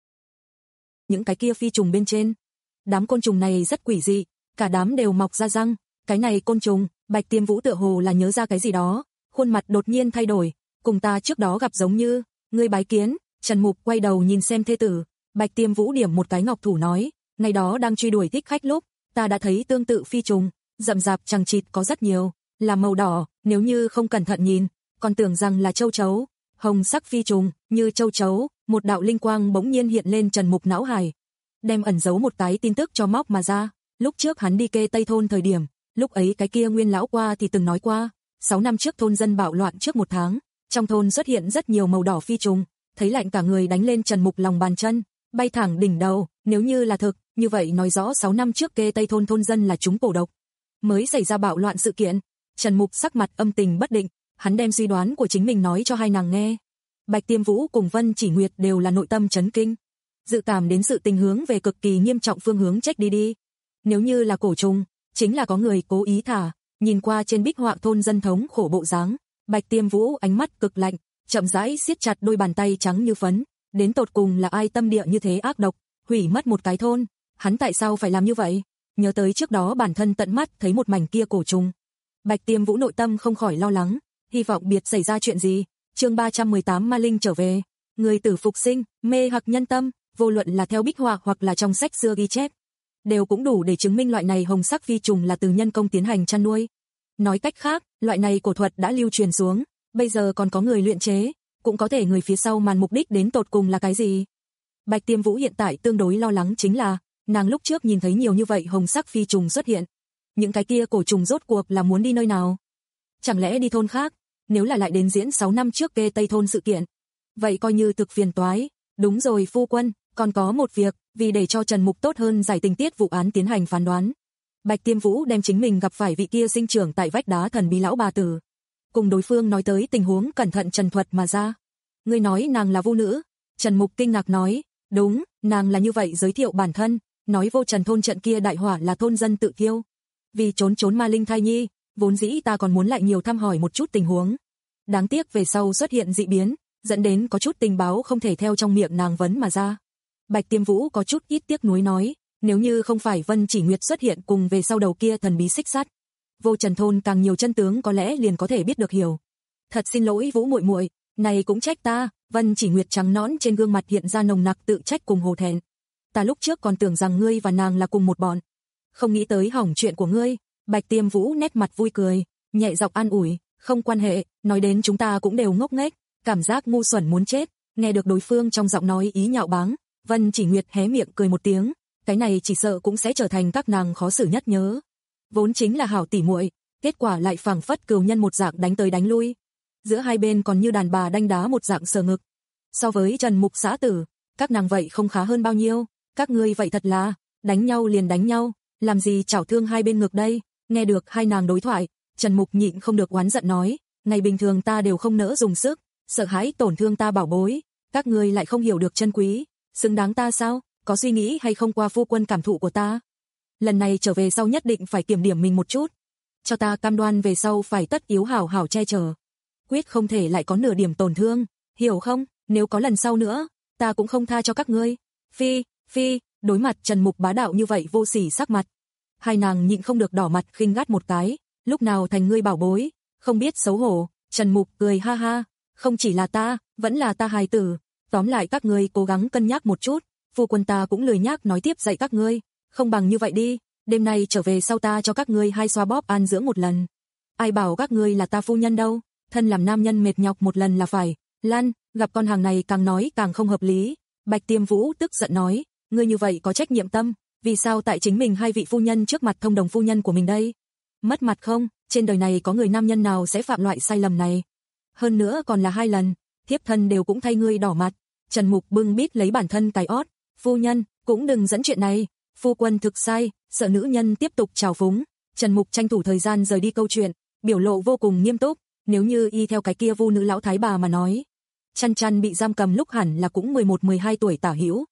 [SPEAKER 2] Những cái kia phi trùng bên trên. Đám côn trùng này rất quỷ dị, cả đám đều mọc ra răng. Cái này côn trùng, Bạch Tiêm Vũ tựa hồ là nhớ ra cái gì đó, khuôn mặt đột nhiên thay đổi, cùng ta trước đó gặp giống như, ngươi bái kiến. Trần Mục quay đầu nhìn xem thê tử, Bạch Tiêm Vũ điểm một cái ngọc thủ nói, ngày đó đang truy đuổi thích khách lúc, ta đã thấy tương tự phi trùng, rậm rạp chằng chịt có rất nhiều, là màu đỏ, nếu như không cẩn thận nhìn, còn tưởng rằng là châu chấu, hồng sắc phi trùng, như châu chấu, một đạo linh quang bỗng nhiên hiện lên Trần Mục não hải, đem ẩn giấu một cái tin tức cho móc mà ra, lúc trước hắn đi kê Tây thôn thời điểm, lúc ấy cái kia Nguyên lão qua thì từng nói qua, sáu năm trước thôn dân bạo loạn trước một tháng, trong thôn xuất hiện rất nhiều màu đỏ phi trùng, thấy lạnh cả người đánh lên Trần Mục lòng bàn chân, bay thẳng đỉnh đầu, nếu như là thực, như vậy nói rõ sáu năm trước kê Tây thôn thôn dân là chúng cổ độc, mới xảy ra bạo loạn sự kiện. Trần Mục sắc mặt âm tình bất định, hắn đem suy đoán của chính mình nói cho hai nàng nghe. Bạch Tiêm Vũ cùng Vân Chỉ Nguyệt đều là nội tâm chấn kinh, dự cảm đến sự tình hướng về cực kỳ nghiêm trọng phương hướng trách đi đi. Nếu như là cổ trùng, chính là có người cố ý thả, nhìn qua trên bích họa thôn dân thống khổ bộ dáng, Bạch Tiêm Vũ ánh mắt cực lạnh, chậm rãi siết chặt đôi bàn tay trắng như phấn, đến tột cùng là ai tâm địa như thế ác độc, hủy mất một cái thôn, hắn tại sao phải làm như vậy? Nhớ tới trước đó bản thân tận mắt thấy một mảnh kia cổ trùng, Bạch Tiêm Vũ nội tâm không khỏi lo lắng, hy vọng biệt xảy ra chuyện gì. Chương ba trăm mười tám Ma Linh trở về, người tử phục sinh, mê hoặc nhân tâm, vô luận là theo bích họa hoặc là trong sách xưa ghi chép, đều cũng đủ để chứng minh loại này hồng sắc phi trùng là từ nhân công tiến hành chăn nuôi. Nói cách khác, loại này cổ thuật đã lưu truyền xuống, bây giờ còn có người luyện chế, cũng có thể người phía sau màn mục đích đến tột cùng là cái gì. Bạch Tiêm Vũ hiện tại tương đối lo lắng chính là, nàng lúc trước nhìn thấy nhiều như vậy hồng sắc phi trùng xuất hiện, những cái kia cổ trùng rốt cuộc là muốn đi nơi nào? Chẳng lẽ đi thôn khác? Nếu là lại đến diễn sáu năm trước kê Tây thôn sự kiện, vậy coi như thực phiền toái. Đúng rồi phu quân, còn có một việc, vì để cho Trần Mục tốt hơn giải tình tiết vụ án tiến hành phán đoán, Bạch Tiêm Vũ đem chính mình gặp phải vị kia sinh trưởng tại vách đá thần bí lão bà tử, cùng đối phương nói tới tình huống cẩn thận trần thuật mà ra. Ngươi nói nàng là vu nữ? Trần Mục kinh ngạc nói, đúng, nàng là như vậy giới thiệu bản thân, nói vô Trần thôn trận kia đại hỏa là thôn dân tự kiêu, vì trốn trốn ma linh thai nhi, vốn dĩ ta còn muốn lại nhiều thăm hỏi một chút tình huống. Đáng tiếc về sau xuất hiện dị biến, dẫn đến có chút tình báo không thể theo trong miệng nàng vấn mà ra. Bạch Tiêm Vũ có chút ít tiếc nuối nói, nếu như không phải Vân Chỉ Nguyệt xuất hiện cùng về sau đầu kia thần bí xích sắt, vô Trần thôn càng nhiều chân tướng có lẽ liền có thể biết được hiểu. Thật xin lỗi Vũ muội muội, này cũng trách ta. Vân Chỉ Nguyệt trắng nõn trên gương mặt hiện ra nồng nặc tự trách cùng hổ thẹn. Ta lúc trước còn tưởng rằng ngươi và nàng là cùng một bọn, không nghĩ tới hỏng chuyện của ngươi. Bạch Tiêm Vũ nét mặt vui cười, nhẹ giọng an ủi, không quan hệ, nói đến chúng ta cũng đều ngốc nghếch, cảm giác ngu xuẩn muốn chết. Nghe được đối phương trong giọng nói ý nhạo báng, Vân Chỉ Nguyệt hé miệng cười một tiếng, cái này chỉ sợ cũng sẽ trở thành các nàng khó xử nhất nhớ. Vốn chính là hảo tỉ muội, kết quả lại phảng phất cừu nhân một dạng đánh tới đánh lui. Giữa hai bên còn như đàn bà đanh đá một dạng sờ ngực. So với Trần Mục xã tử, các nàng vậy không khá hơn bao nhiêu, các ngươi vậy thật là, đánh nhau liền đánh nhau, làm gì chảo thương hai bên ngực đây. Nghe được hai nàng đối thoại, Trần Mục nhịn không được oán giận nói, ngày bình thường ta đều không nỡ dùng sức, sợ hãi tổn thương ta bảo bối, các ngươi lại không hiểu được chân quý, xứng đáng ta sao, có suy nghĩ hay không qua phu quân cảm thụ của ta. Lần này trở về sau nhất định phải kiểm điểm mình một chút, cho ta cam đoan về sau phải tất yếu hảo hảo che chở, quyết không thể lại có nửa điểm tổn thương, hiểu không, nếu có lần sau nữa, ta cũng không tha cho các ngươi. Phi, phi, đối mặt Trần Mục bá đạo như vậy vô sỉ sắc mặt, hai nàng nhịn không được đỏ mặt khinh gắt một cái, lúc nào thành ngươi bảo bối, không biết xấu hổ. Trần Mục cười ha ha, không chỉ là ta, vẫn là ta hài tử, tóm lại các ngươi cố gắng cân nhắc một chút, phu quân ta cũng lười nhác nói tiếp dạy các ngươi, không bằng như vậy đi, đêm nay trở về sau ta cho các ngươi hai xoa bóp an dưỡng một lần. Ai bảo các ngươi là ta phu nhân đâu, thân làm nam nhân mệt nhọc một lần là phải. Lan, gặp con hàng này càng nói càng không hợp lý. Bạch Tiêm Vũ tức giận nói, ngươi như vậy có trách nhiệm tâm, vì sao tại chính mình hai vị phu nhân trước mặt thông đồng phu nhân của mình đây? Mất mặt không, trên đời này có người nam nhân nào sẽ phạm loại sai lầm này? Hơn nữa còn là hai lần, thiếp thân đều cũng thay ngươi đỏ mặt. Trần Mục bưng bít lấy bản thân cái ót, phu nhân, cũng đừng dẫn chuyện này, phu quân thực sai, sợ nữ nhân tiếp tục trào phúng. Trần Mục tranh thủ thời gian rời đi câu chuyện, biểu lộ vô cùng nghiêm túc, nếu như y theo cái kia vu nữ lão thái bà mà nói, Chăn Chăn bị giam cầm lúc hẳn là cũng mười một mười hai tuổi tả hữu,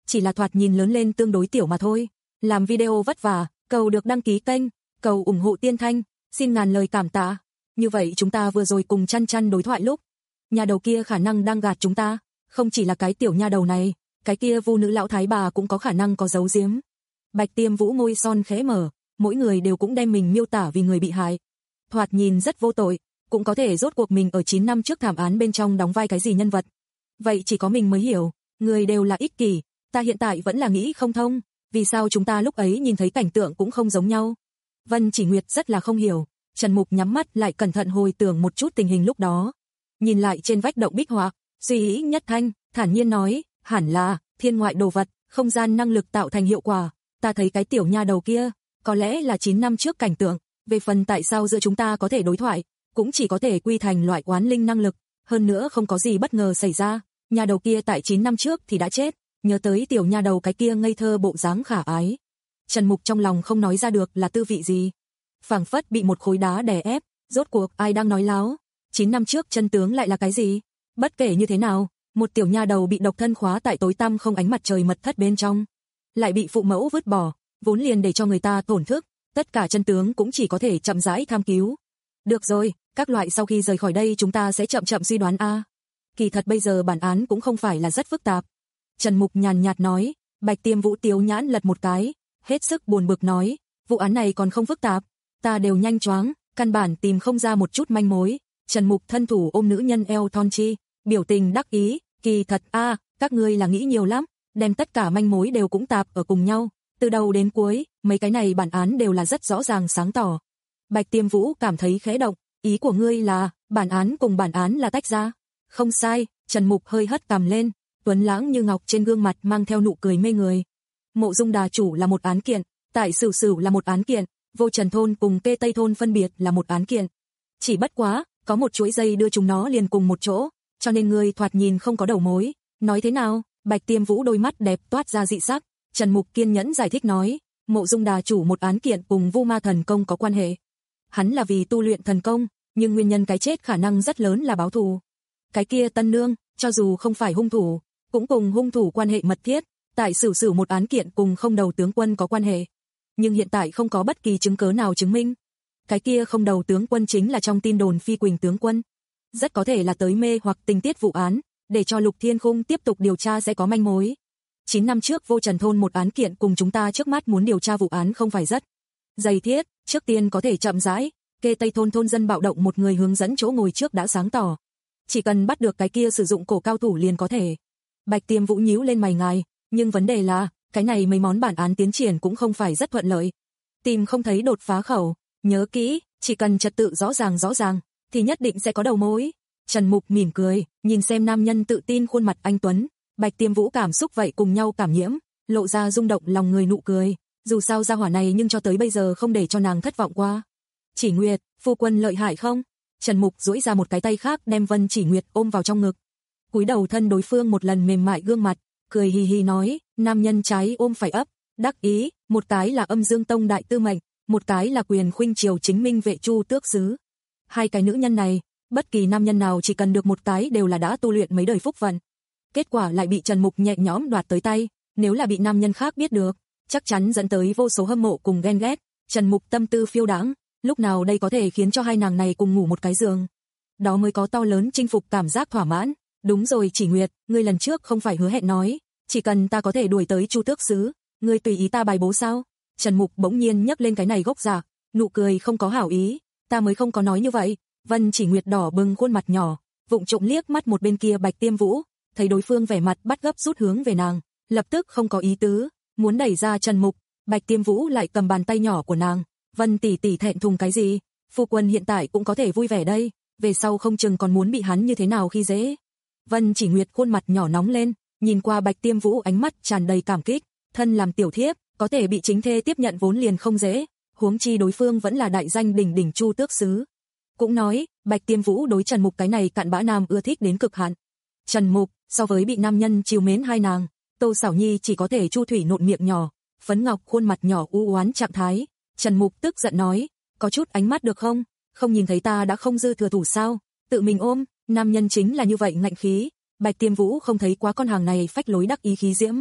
[SPEAKER 2] chỉ là thoạt nhìn lớn lên tương đối tiểu mà thôi. Làm video vất vả, cầu được đăng ký kênh, cầu ủng hộ Tiên Thanh, xin ngàn lời cảm tạ. Như vậy chúng ta vừa rồi cùng chăn chăn đối thoại lúc, nhà đầu kia khả năng đang gạt chúng ta, không chỉ là cái tiểu nha đầu này, cái kia Vu nữ lão thái bà cũng có khả năng có giấu giếm. Bạch Tiêm Vũ môi son khẽ mở, mỗi người đều cũng đem mình miêu tả vì người bị hại. Thoạt nhìn rất vô tội, cũng có thể rốt cuộc mình ở chín năm trước thảm án bên trong đóng vai cái gì nhân vật. Vậy chỉ có mình mới hiểu, người đều là ích kỷ, ta hiện tại vẫn là nghĩ không thông, vì sao chúng ta lúc ấy nhìn thấy cảnh tượng cũng không giống nhau. Vân Chỉ Nguyệt rất là không hiểu, Trần Mục nhắm mắt lại cẩn thận hồi tưởng một chút tình hình lúc đó. Nhìn lại trên vách động bích họa, suy nghĩ nhất thanh, thản nhiên nói, hẳn là thiên ngoại đồ vật, không gian năng lực tạo thành hiệu quả, ta thấy cái tiểu nha đầu kia, có lẽ là chín năm trước cảnh tượng, về phần tại sao giữa chúng ta có thể đối thoại, cũng chỉ có thể quy thành loại oán linh năng lực, hơn nữa không có gì bất ngờ xảy ra, nha đầu kia tại chín năm trước thì đã chết, nhớ tới tiểu nha đầu cái kia ngây thơ bộ dáng khả ái. Trần Mục trong lòng không nói ra được là tư vị gì. Phảng phất bị một khối đá đè ép, rốt cuộc ai đang nói láo, chín năm trước chân tướng lại là cái gì? Bất kể như thế nào, một tiểu nha đầu bị độc thân khóa tại tối tăm không ánh mặt trời mật thất bên trong, lại bị phụ mẫu vứt bỏ, vốn liền để cho người ta tổn thức, tất cả chân tướng cũng chỉ có thể chậm rãi tham cứu. Được rồi, các loại sau khi rời khỏi đây chúng ta sẽ chậm chậm suy đoán a. Kỳ thật bây giờ bản án cũng không phải là rất phức tạp. Trần Mục nhàn nhạt nói, Bạch Tiêm Vũ tiếu nhãn lật một cái, hết sức buồn bực nói, vụ án này còn không phức tạp, ta đều nhanh choáng, căn bản tìm không ra một chút manh mối. Trần Mục thân thủ ôm nữ nhân eo thon chi, biểu tình đắc ý, kỳ thật a, các ngươi là nghĩ nhiều lắm, đem tất cả manh mối đều cũng tạp ở cùng nhau, từ đầu đến cuối, mấy cái này bản án đều là rất rõ ràng sáng tỏ. Bạch Tiêm Vũ cảm thấy khẽ động, ý của ngươi là, bản án cùng bản án là tách ra? Không sai, Trần Mục hơi hất cằm lên, tuấn lãng như ngọc trên gương mặt mang theo nụ cười mê người. Mộ Dung Đà chủ là một án kiện, Tại Sửu Sửu là một án kiện, Vô Trần thôn cùng Kê Tây thôn phân biệt là một án kiện. Chỉ bất quá, có một chuỗi dây đưa chúng nó liền cùng một chỗ, cho nên ngươi thoạt nhìn không có đầu mối. Nói thế nào? Bạch Tiêm Vũ đôi mắt đẹp toát ra dị sắc, Trần Mục kiên nhẫn giải thích nói, Mộ Dung Đà chủ một án kiện cùng Vu Ma thần công có quan hệ. Hắn là vì tu luyện thần công, nhưng nguyên nhân cái chết khả năng rất lớn là báo thù. Cái kia Tân Nương, cho dù không phải hung thủ, cũng cùng hung thủ quan hệ mật thiết, Tại Sửu Sửu một án kiện cùng không đầu tướng quân có quan hệ. Nhưng hiện tại không có bất kỳ chứng cứ nào chứng minh. Cái kia không đầu tướng quân chính là trong tin đồn Phi Quỳnh tướng quân. Rất có thể là tới mê hoặc tình tiết vụ án, để cho Lục Thiên Khung tiếp tục điều tra sẽ có manh mối. chín năm trước Vô Trần thôn một án kiện cùng chúng ta trước mắt muốn điều tra vụ án không phải rất dày thiết, trước tiên có thể chậm rãi, Kê Tây thôn thôn dân bạo động một người hướng dẫn chỗ ngồi trước đã sáng tỏ. Chỉ cần bắt được cái kia sử dụng cổ cao thủ liền có thể. Bạch Tiêm Vũ nhíu lên mày ngài, nhưng vấn đề là, cái này mấy món bản án tiến triển cũng không phải rất thuận lợi. Tìm không thấy đột phá khẩu, nhớ kỹ, chỉ cần trật tự rõ ràng rõ ràng, thì nhất định sẽ có đầu mối. Trần Mục mỉm cười, nhìn xem nam nhân tự tin khuôn mặt anh tuấn, Bạch Tiêm Vũ cảm xúc vậy cùng nhau cảm nhiễm, lộ ra rung động lòng người nụ cười, dù sao gia hỏa này nhưng cho tới bây giờ không để cho nàng thất vọng qua. Chỉ Nguyệt, phu quân lợi hại không? Trần Mục duỗi ra một cái tay khác đem Vân Chỉ Nguyệt ôm vào trong ngực. Cúi đầu thân đối phương một lần mềm mại gương mặt, cười hì hì nói, nam nhân trái ôm phải ấp, đắc ý, một cái là Âm Dương Tông đại tư mệnh, một cái là Quyền Khuynh Triều chính minh vệ Chu tước sứ. Hai cái nữ nhân này, bất kỳ nam nhân nào chỉ cần được một cái đều là đã tu luyện mấy đời phúc vận. Kết quả lại bị Trần Mục nhẹ nhõm đoạt tới tay, nếu là bị nam nhân khác biết được, chắc chắn dẫn tới vô số hâm mộ cùng ghen ghét. Trần Mục tâm tư phiêu đãng, lúc nào đây có thể khiến cho hai nàng này cùng ngủ một cái giường. Đó mới có to lớn chinh phục cảm giác thỏa mãn. Đúng rồi Chỉ Nguyệt, ngươi lần trước không phải hứa hẹn nói, chỉ cần ta có thể đuổi tới Chu tước sứ, ngươi tùy ý ta bài bố sao? Trần Mục bỗng nhiên nhấc lên cái này gốc giả, nụ cười không có hảo ý, ta mới không có nói như vậy. Vân Chỉ Nguyệt đỏ bừng khuôn mặt nhỏ, vụng trộm liếc mắt một bên kia Bạch Tiêm Vũ, thấy đối phương vẻ mặt bắt gấp rút hướng về nàng, lập tức không có ý tứ, muốn đẩy ra Trần Mục. Bạch Tiêm Vũ lại cầm bàn tay nhỏ của nàng, Vân tỷ tỷ thẹn thùng cái gì? Phu quân hiện tại cũng có thể vui vẻ đây, về sau không chừng còn muốn bị hắn như thế nào khi dễ. Vân Chỉ Nguyệt khuôn mặt nhỏ nóng lên, nhìn qua Bạch Tiêm Vũ ánh mắt tràn đầy cảm kích, thân làm tiểu thiếp, có thể bị chính thê tiếp nhận vốn liền không dễ, huống chi đối phương vẫn là đại danh đỉnh đỉnh Chu tước sứ. Cũng nói, Bạch Tiêm Vũ đối Trần Mục cái này cặn bã nam ưa thích đến cực hạn. Trần Mục, so với bị nam nhân chiều mến hai nàng, Tô Sảo Nhi chỉ có thể chu thủy nộn miệng nhỏ, phấn ngọc khuôn mặt nhỏ u oán trạng thái. Trần Mục tức giận nói, có chút ánh mắt được không? Không nhìn thấy ta đã không dư thừa thủ sao? Tự mình ôm, nam nhân chính là như vậy ngạnh khí. Bạch Tiêm Vũ không thấy quá con hàng này phách lối đắc ý khí diễm.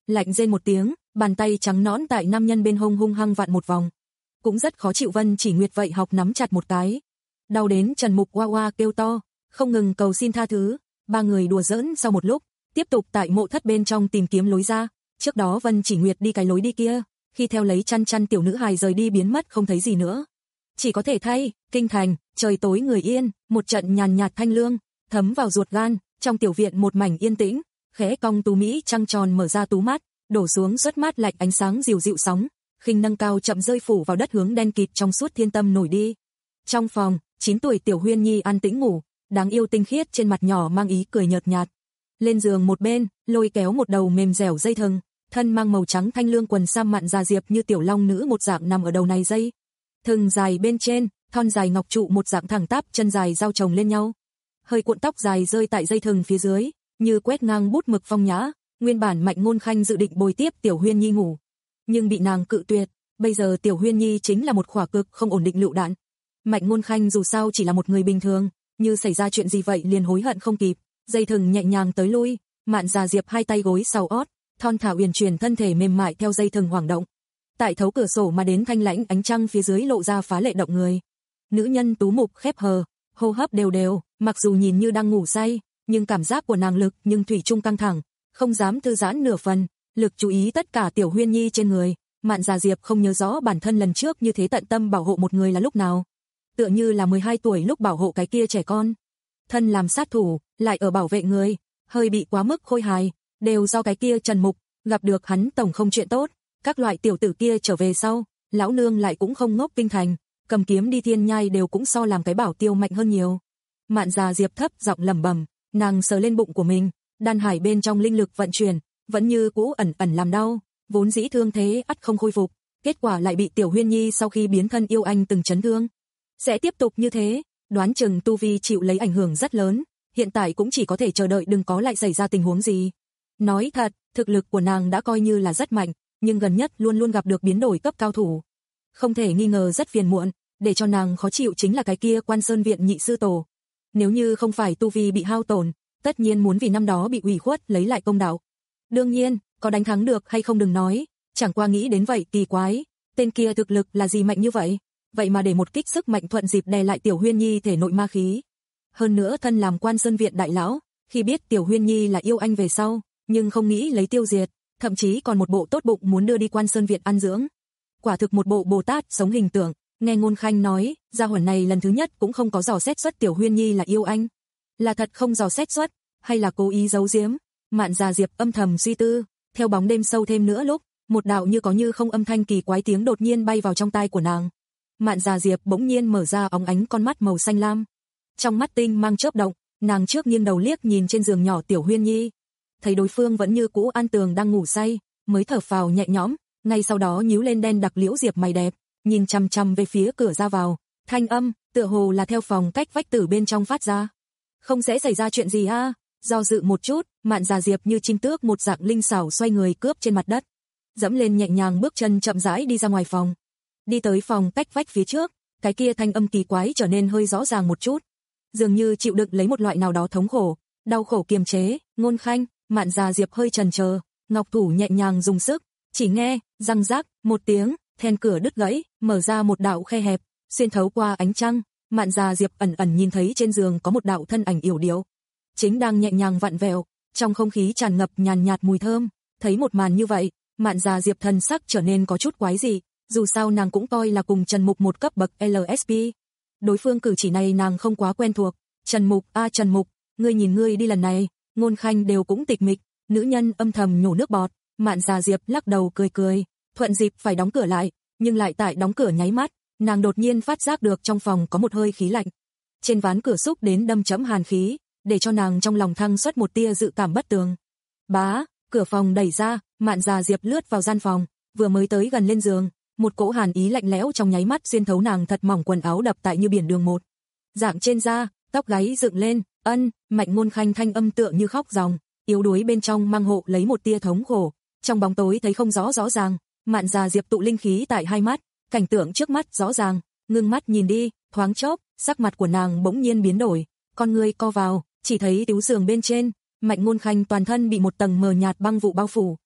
[SPEAKER 2] lạnh rên một tiếng, bàn tay trắng nõn tại nam nhân bên hông hung hăng vặn một vòng. Cũng rất khó chịu Vân Chỉ Nguyệt vậy học nắm chặt một cái. Đau đến Trần Mục oa oa kêu to, không ngừng cầu xin tha thứ. Ba người đùa giỡn sau một lúc, tiếp tục tại mộ thất bên trong tìm kiếm lối ra. Trước đó Vân Chỉ Nguyệt đi cái lối đi kia, khi theo lấy chăn chăn tiểu nữ hài rời đi biến mất không thấy gì nữa. Chỉ có thể thay, kinh thành, trời tối người yên, một trận nhàn nhạt thanh lương, thấm vào ruột gan, trong tiểu viện một mảnh yên tĩnh, khẽ cong tú mỹ trăng tròn mở ra tú mắt, đổ xuống rất mát lạnh ánh sáng dịu dịu sóng, khinh nâng cao chậm rơi phủ vào đất hướng đen kịt trong suốt thiên tâm nổi đi. Trong phòng, chín tuổi tiểu Huyên Nhi an tĩnh ngủ, đáng yêu tinh khiết trên mặt nhỏ mang ý cười nhợt nhạt. Lên giường một bên, lôi kéo một đầu mềm dẻo dây thừng, thân mang màu trắng thanh lương quần sam mặn da diệp như tiểu long nữ một dạng nằm ở đầu này dây. Thừng dài bên trên, thon dài ngọc trụ một dạng thẳng tắp, chân dài giao chồng lên nhau. Hơi cuộn tóc dài rơi tại dây thừng phía dưới, như quét ngang bút mực phong nhã. Nguyên bản Mạnh Ngôn Khanh dự định bồi tiếp tiểu Huyên Nhi ngủ, nhưng bị nàng cự tuyệt. Bây giờ tiểu Huyên Nhi chính là một khỏa cực không ổn định lựu đạn. Mạnh Ngôn Khanh dù sao chỉ là một người bình thường, như xảy ra chuyện gì vậy liền hối hận không kịp. Dây thừng nhẹ nhàng tới lui, Mạn Già Diệp hai tay gối sau ót, thon thả uyển chuyển thân thể mềm mại theo dây thừng hoảng động. Tại thấu cửa sổ mà đến thanh lãnh ánh trăng phía dưới lộ ra phá lệ động người. Nữ nhân tú mục khép hờ, hô hấp đều đều, mặc dù nhìn như đang ngủ say, nhưng cảm giác của nàng lực nhưng thủy chung căng thẳng, không dám thư giãn nửa phần, lực chú ý tất cả tiểu Huyên Nhi trên người. Mạn Già Diệp không nhớ rõ bản thân lần trước như thế tận tâm bảo hộ một người là lúc nào, tựa như là mười hai tuổi lúc bảo hộ cái kia trẻ con. Thân làm sát thủ, lại ở bảo vệ người, hơi bị quá mức khôi hài, đều do cái kia Trần Mục, gặp được hắn tổng không chuyện tốt, các loại tiểu tử kia trở về sau, lão nương lại cũng không ngốc kinh thành, cầm kiếm đi thiên nhai đều cũng so làm cái bảo tiêu mạnh hơn nhiều. Mạn Già Diệp thấp giọng lẩm bẩm, nàng sờ lên bụng của mình, đan hải bên trong linh lực vận chuyển, vẫn như cũ ẩn ẩn làm đau, vốn dĩ thương thế ắt không khôi phục, kết quả lại bị tiểu Huyên Nhi sau khi biến thân yêu anh từng chấn thương. Sẽ tiếp tục như thế, đoán chừng tu vi chịu lấy ảnh hưởng rất lớn, hiện tại cũng chỉ có thể chờ đợi đừng có lại xảy ra tình huống gì. Nói thật, thực lực của nàng đã coi như là rất mạnh, nhưng gần nhất luôn luôn gặp được biến đổi cấp cao thủ. Không thể nghi ngờ rất phiền muộn, để cho nàng khó chịu chính là cái kia Quan Sơn viện nhị sư tổ. Nếu như không phải tu vi bị hao tổn, tất nhiên muốn vì năm đó bị ủy khuất lấy lại công đạo. Đương nhiên, có đánh thắng được hay không đừng nói, chẳng qua nghĩ đến vậy kỳ quái, tên kia thực lực là gì mạnh như vậy, vậy mà để một kích sức mạnh thuận dịp đè lại tiểu Huyên Nhi thể nội ma khí. Hơn nữa thân làm Quan Sơn viện đại lão, khi biết tiểu Huyên Nhi là yêu anh về sau, nhưng không nghĩ lấy tiêu diệt, thậm chí còn một bộ tốt bụng muốn đưa đi Quan Sơn viện ăn dưỡng. Quả thực một bộ Bồ Tát sống hình tượng. Nghe Ngôn Khanh nói, gia hỏa này lần thứ nhất cũng không có dò xét xuất tiểu Huyên Nhi là yêu anh. Là thật không dò xét xuất, hay là cố ý giấu giếm? Mạn Già Diệp âm thầm suy tư, theo bóng đêm sâu thêm nữa lúc, một đạo như có như không âm thanh kỳ quái tiếng đột nhiên bay vào trong tai của nàng. Mạn Già Diệp bỗng nhiên mở ra óng ánh con mắt màu xanh lam. Trong mắt tinh mang chớp động, nàng trước nghiêng đầu liếc nhìn trên giường nhỏ tiểu Huyên Nhi, thấy đối phương vẫn như cũ an tường đang ngủ say, mới thở phào nhẹ nhõm, ngay sau đó nhíu lên đen đặc liễu diệp mày đẹp, nhìn chằm chằm về phía cửa ra vào, thanh âm tựa hồ là theo phòng cách vách tử bên trong phát ra. Không sẽ xảy ra chuyện gì a? À? Do dự một chút, Mạn Già Diệp như chim tước một dạng linh xảo xoay người cướp trên mặt đất, dẫm lên nhẹ nhàng bước chân chậm rãi đi ra ngoài phòng. Đi tới phòng cách vách phía trước, cái kia thanh âm kỳ quái trở nên hơi rõ ràng một chút, dường như chịu đựng lấy một loại nào đó thống khổ, đau khổ kiềm chế. Ngôn Khanh. Mạn Già Diệp hơi chần chờ, ngọc thủ nhẹ nhàng dùng sức, chỉ nghe răng rắc một tiếng, then cửa đứt gãy, mở ra một đạo khe hẹp, xuyên thấu qua ánh trăng. Mạn Già Diệp ẩn ẩn nhìn thấy trên giường có một đạo thân ảnh yểu điệu, chính đang nhẹ nhàng vặn vẹo, trong không khí tràn ngập nhàn nhạt mùi thơm. Thấy một màn như vậy, Mạn Già Diệp thần sắc trở nên có chút quái dị, dù sao nàng cũng coi là cùng Trần Mục một cấp bậc lờ ét pê. Đối phương cử chỉ này nàng không quá quen thuộc. Trần Mục, a à, Trần Mục, ngươi nhìn ngươi đi lần này. Ngôn Khanh đều cũng tịch mịch, nữ nhân âm thầm nhổ nước bọt. Mạn Già Diệp lắc đầu cười cười, thuận dịp phải đóng cửa lại, nhưng lại tại đóng cửa nháy mắt, nàng đột nhiên phát giác được trong phòng có một hơi khí lạnh. Trên ván cửa xúc đến đâm chấm hàn khí, để cho nàng trong lòng thăng xuất một tia dự cảm bất tường. Bá, cửa phòng đẩy ra, Mạn Già Diệp lướt vào gian phòng, vừa mới tới gần lên giường, một cỗ hàn ý lạnh lẽo trong nháy mắt xuyên thấu nàng thật mỏng quần áo đập tại như biển đường một. Dạng trên da, tóc gáy dựng lên, ân, Mạnh Ngôn Khanh thanh âm tựa như khóc ròng, yếu đuối bên trong mang hộ lấy một tia thống khổ, trong bóng tối thấy không rõ rõ ràng. Mạn Già Diệp tụ linh khí tại hai mắt, cảnh tượng trước mắt rõ ràng, ngưng mắt nhìn đi, thoáng chốc, sắc mặt của nàng bỗng nhiên biến đổi, con người co vào, chỉ thấy cứu giường bên trên, Mạnh Ngôn Khanh toàn thân bị một tầng mờ nhạt băng vụ bao phủ.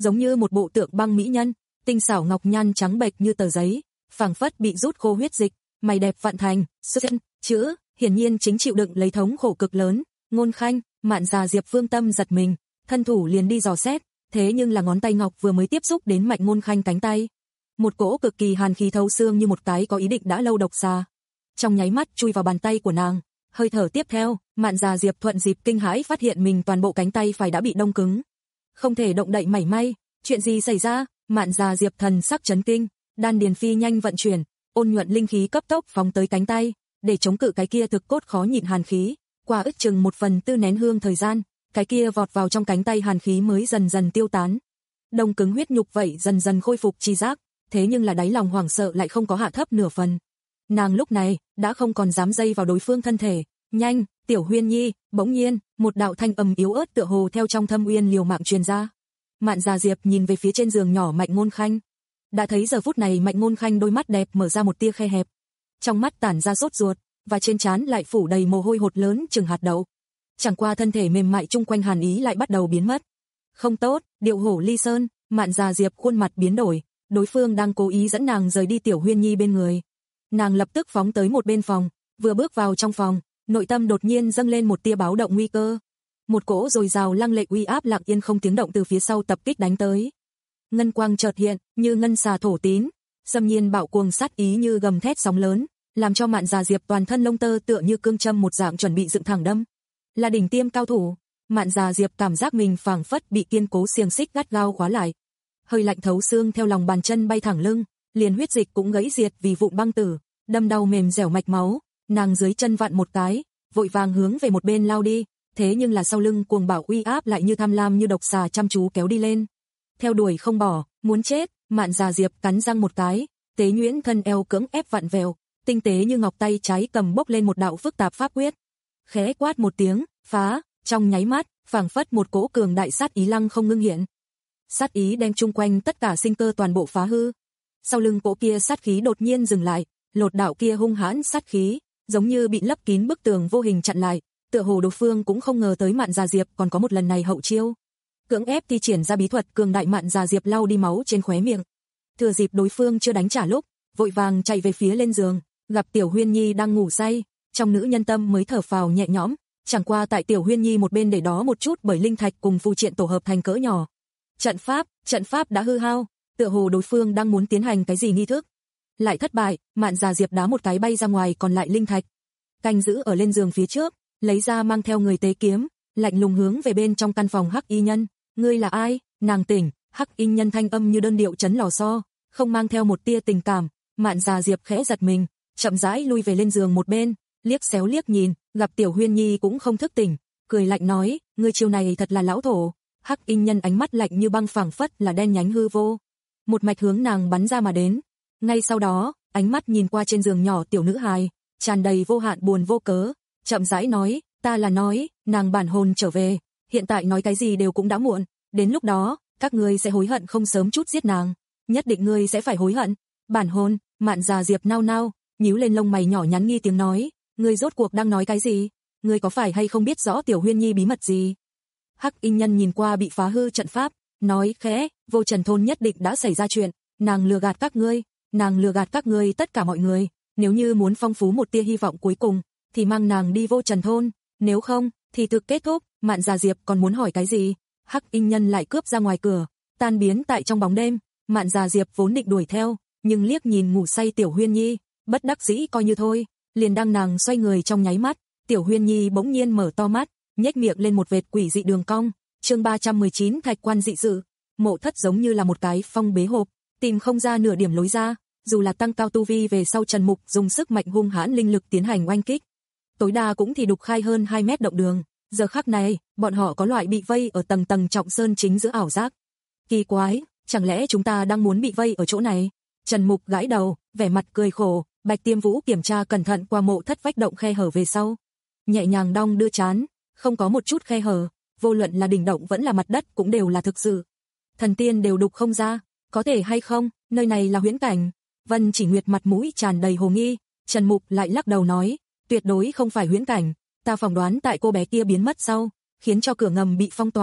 [SPEAKER 2] giống như một bộ tượng băng mỹ nhân, tinh xảo ngọc nhan trắng bệch như tờ giấy, phảng phất bị rút khô huyết dịch, mày đẹp vạn thành, sức chữ, hiển nhiên chính chịu đựng lấy thống khổ cực lớn. Ngôn Khanh, Mạn Già Diệp Phương tâm giật mình, thân thủ liền đi dò xét, thế nhưng là ngón tay ngọc vừa mới tiếp xúc đến Mạnh Ngôn Khanh cánh tay, một cỗ cực kỳ hàn khí thấu xương như một cái có ý định đã lâu độc xà, trong nháy mắt chui vào bàn tay của nàng. Hơi thở tiếp theo, Mạn Già Diệp thuận dịp kinh hãi phát hiện mình toàn bộ cánh tay phải đã bị đông cứng, không thể động đậy mảy may. Chuyện gì xảy ra? Mạn Già Diệp thần sắc chấn kinh, đan điền phi nhanh vận chuyển, ôn nhuận linh khí cấp tốc phóng tới cánh tay, để chống cự cái kia thực cốt khó nhịn hàn khí. Qua ước chừng một phần tư nén hương thời gian, cái kia vọt vào trong cánh tay hàn khí mới dần dần tiêu tán. Đông cứng huyết nhục vậy dần dần khôi phục chi giác, thế nhưng là đáy lòng hoảng sợ lại không có hạ thấp nửa phần. Nàng lúc này đã không còn dám dây vào đối phương thân thể. Nhanh, Tiểu Huyên Nhi! Bỗng nhiên, một đạo thanh âm yếu ớt tựa hồ theo trong thâm uyên liều mạng truyền ra. Mạn Già Diệp nhìn về phía trên giường nhỏ Mạnh Ngôn Khanh, đã thấy giờ phút này Mạnh Ngôn Khanh đôi mắt đẹp mở ra một tia khe hẹp, trong mắt tản ra sốt ruột, và trên trán lại phủ đầy mồ hôi hột lớn chừng hạt đậu. Chẳng qua thân thể mềm mại chung quanh hàn ý lại bắt đầu biến mất. Không tốt, Điệu Hổ Ly Sơn! Mạn Già Diệp khuôn mặt biến đổi, đối phương đang cố ý dẫn nàng rời đi Tiểu Huyên Nhi bên người. Nàng lập tức phóng tới một bên phòng, vừa bước vào trong phòng, nội tâm đột nhiên dâng lên một tia báo động nguy cơ. Một cỗ dồi dào lăng lệ uy áp lặng yên không tiếng động từ phía sau tập kích đánh tới. Ngân quang chợt hiện, như ngân xà thổ tín, xâm nhiên bạo cuồng sát ý như gầm thét sóng lớn, làm cho Mạn Già Diệp toàn thân lông tơ tựa như cương châm một dạng chuẩn bị dựng thẳng đâm. Là đỉnh tiêm cao thủ, Mạn Già Diệp cảm giác mình phảng phất bị kiên cố xiềng xích gắt gao khóa lại. Hơi lạnh thấu xương theo lòng bàn chân bay thẳng lưng, liền huyết dịch cũng gãy diệt vì vụn băng tử, đâm đau mềm dẻo mạch máu. Nàng dưới chân vặn một cái, vội vàng hướng về một bên lao đi, thế nhưng là sau lưng cuồng bạo uy áp lại như tham lam như độc xà chăm chú kéo đi lên. Theo đuổi không bỏ, muốn chết. Mạn Già Diệp cắn răng một cái, tế nhuyễn thân eo cưỡng ép vặn vẹo, tinh tế như ngọc tay trái cầm bốc lên một đạo phức tạp pháp quyết. Khẽ quát một tiếng, phá, trong nháy mắt, phảng phất một cỗ cường đại sát ý lăng không ngưng hiện. Sát ý đem chung quanh tất cả sinh cơ toàn bộ phá hư. Sau lưng cỗ kia sát khí đột nhiên dừng lại, lột đạo kia hung hãn sát khí, giống như bị lấp kín bức tường vô hình chặn lại, tựa hồ đối phương cũng không ngờ tới Mạn Già Diệp còn có một lần này hậu chiêu. Cưỡng ép thi triển ra bí thuật cường đại, Mạn Già Diệp lau đi máu trên khóe miệng. Thừa dịp đối phương chưa đánh trả lúc, vội vàng chạy về phía lên giường, gặp Tiểu Huyên Nhi đang ngủ say, trong nữ nhân tâm mới thở phào nhẹ nhõm, chẳng qua tại Tiểu Huyên Nhi một bên để đó một chút bởi linh thạch cùng phù triện tổ hợp thành cỡ nhỏ. Trận pháp, trận pháp đã hư hao, tựa hồ đối phương đang muốn tiến hành cái gì nghi thức, lại thất bại. Mạn Già Diệp đá một cái bay ra ngoài còn lại linh thạch, canh giữ ở lên giường phía trước, lấy ra mang theo người tế kiếm, lạnh lùng hướng về bên trong căn phòng Hắc Y Nhân. Ngươi là ai? Nàng tỉnh. Hắc Y Nhân thanh âm như đơn điệu chấn lò xo, không mang theo một tia tình cảm. Mạn Già Diệp khẽ giật mình, chậm rãi lui về lên giường một bên, liếc xéo liếc nhìn, gặp Tiểu Huyên Nhi cũng không thức tỉnh, cười lạnh nói, ngươi chiêu này thật là lão thổ. Hắc Y Nhân ánh mắt lạnh như băng phảng phất là đen nhánh hư vô, một mạch hướng nàng bắn ra mà đến. Ngay sau đó, ánh mắt nhìn qua trên giường nhỏ tiểu nữ hài, tràn đầy vô hạn buồn vô cớ, chậm rãi nói, ta là nói, nàng bản hồn trở về, hiện tại nói cái gì đều cũng đã muộn, đến lúc đó, các ngươi sẽ hối hận không sớm chút giết nàng, nhất định ngươi sẽ phải hối hận. Bản hồn? Mạn Già Diệp nao nao, nhíu lên lông mày nhỏ nhắn nghi tiếng nói, ngươi rốt cuộc đang nói cái gì? Ngươi có phải hay không biết rõ Tiểu Huyên Nhi bí mật gì? Hắc Y Nhân nhìn qua bị phá hư trận pháp, nói khẽ, Vô Trần thôn nhất định đã xảy ra chuyện, nàng lừa gạt các ngươi, nàng lừa gạt các ngươi tất cả mọi người, nếu như muốn phong phú một tia hy vọng cuối cùng, thì mang nàng đi Vô Trần thôn, nếu không, thì thực kết thúc. Mạn Già Diệp còn muốn hỏi cái gì? Hắc Y Nhân lại cướp ra ngoài cửa, tan biến tại trong bóng đêm. Mạn Già Diệp vốn định đuổi theo, nhưng liếc nhìn ngủ say Tiểu Huyên Nhi, bất đắc dĩ coi như thôi, liền đang nàng xoay người trong nháy mắt, Tiểu Huyên Nhi bỗng nhiên mở to mắt, nhếch miệng lên một vệt quỷ dị đường cong. Chương ba trăm mười chín Thạch Quan dị sự. Mộ Thất giống như là một cái phong bế hộp, tìm không ra nửa điểm lối ra, dù là tăng cao tu vi về sau Trần Mục dùng sức mạnh hung hãn linh lực tiến hành oanh kích, tối đa cũng thì đục khai hơn hai mét động đường. Giờ khắc này, bọn họ có loại bị vây ở tầng tầng trọng sơn chính giữa ảo giác. Kỳ quái, chẳng lẽ chúng ta đang muốn bị vây ở chỗ này? Trần Mục gãi đầu, vẻ mặt cười khổ. Bạch Tiêm Vũ kiểm tra cẩn thận qua mộ thất vách động khe hở về sau, nhẹ nhàng đong đưa trán, không có một chút khe hở, vô luận là đỉnh động vẫn là mặt đất cũng đều là thực sự. Thần tiên đều đục không ra, có thể hay không, nơi này là huyễn cảnh. Vân Chỉ Nguyệt mặt mũi tràn đầy hồ nghi, Trần Mục lại lắc đầu nói, tuyệt đối không phải huyễn cảnh, ta phỏng đoán tại cô bé kia biến mất sau, khiến cho cửa ngầm bị phong tỏa,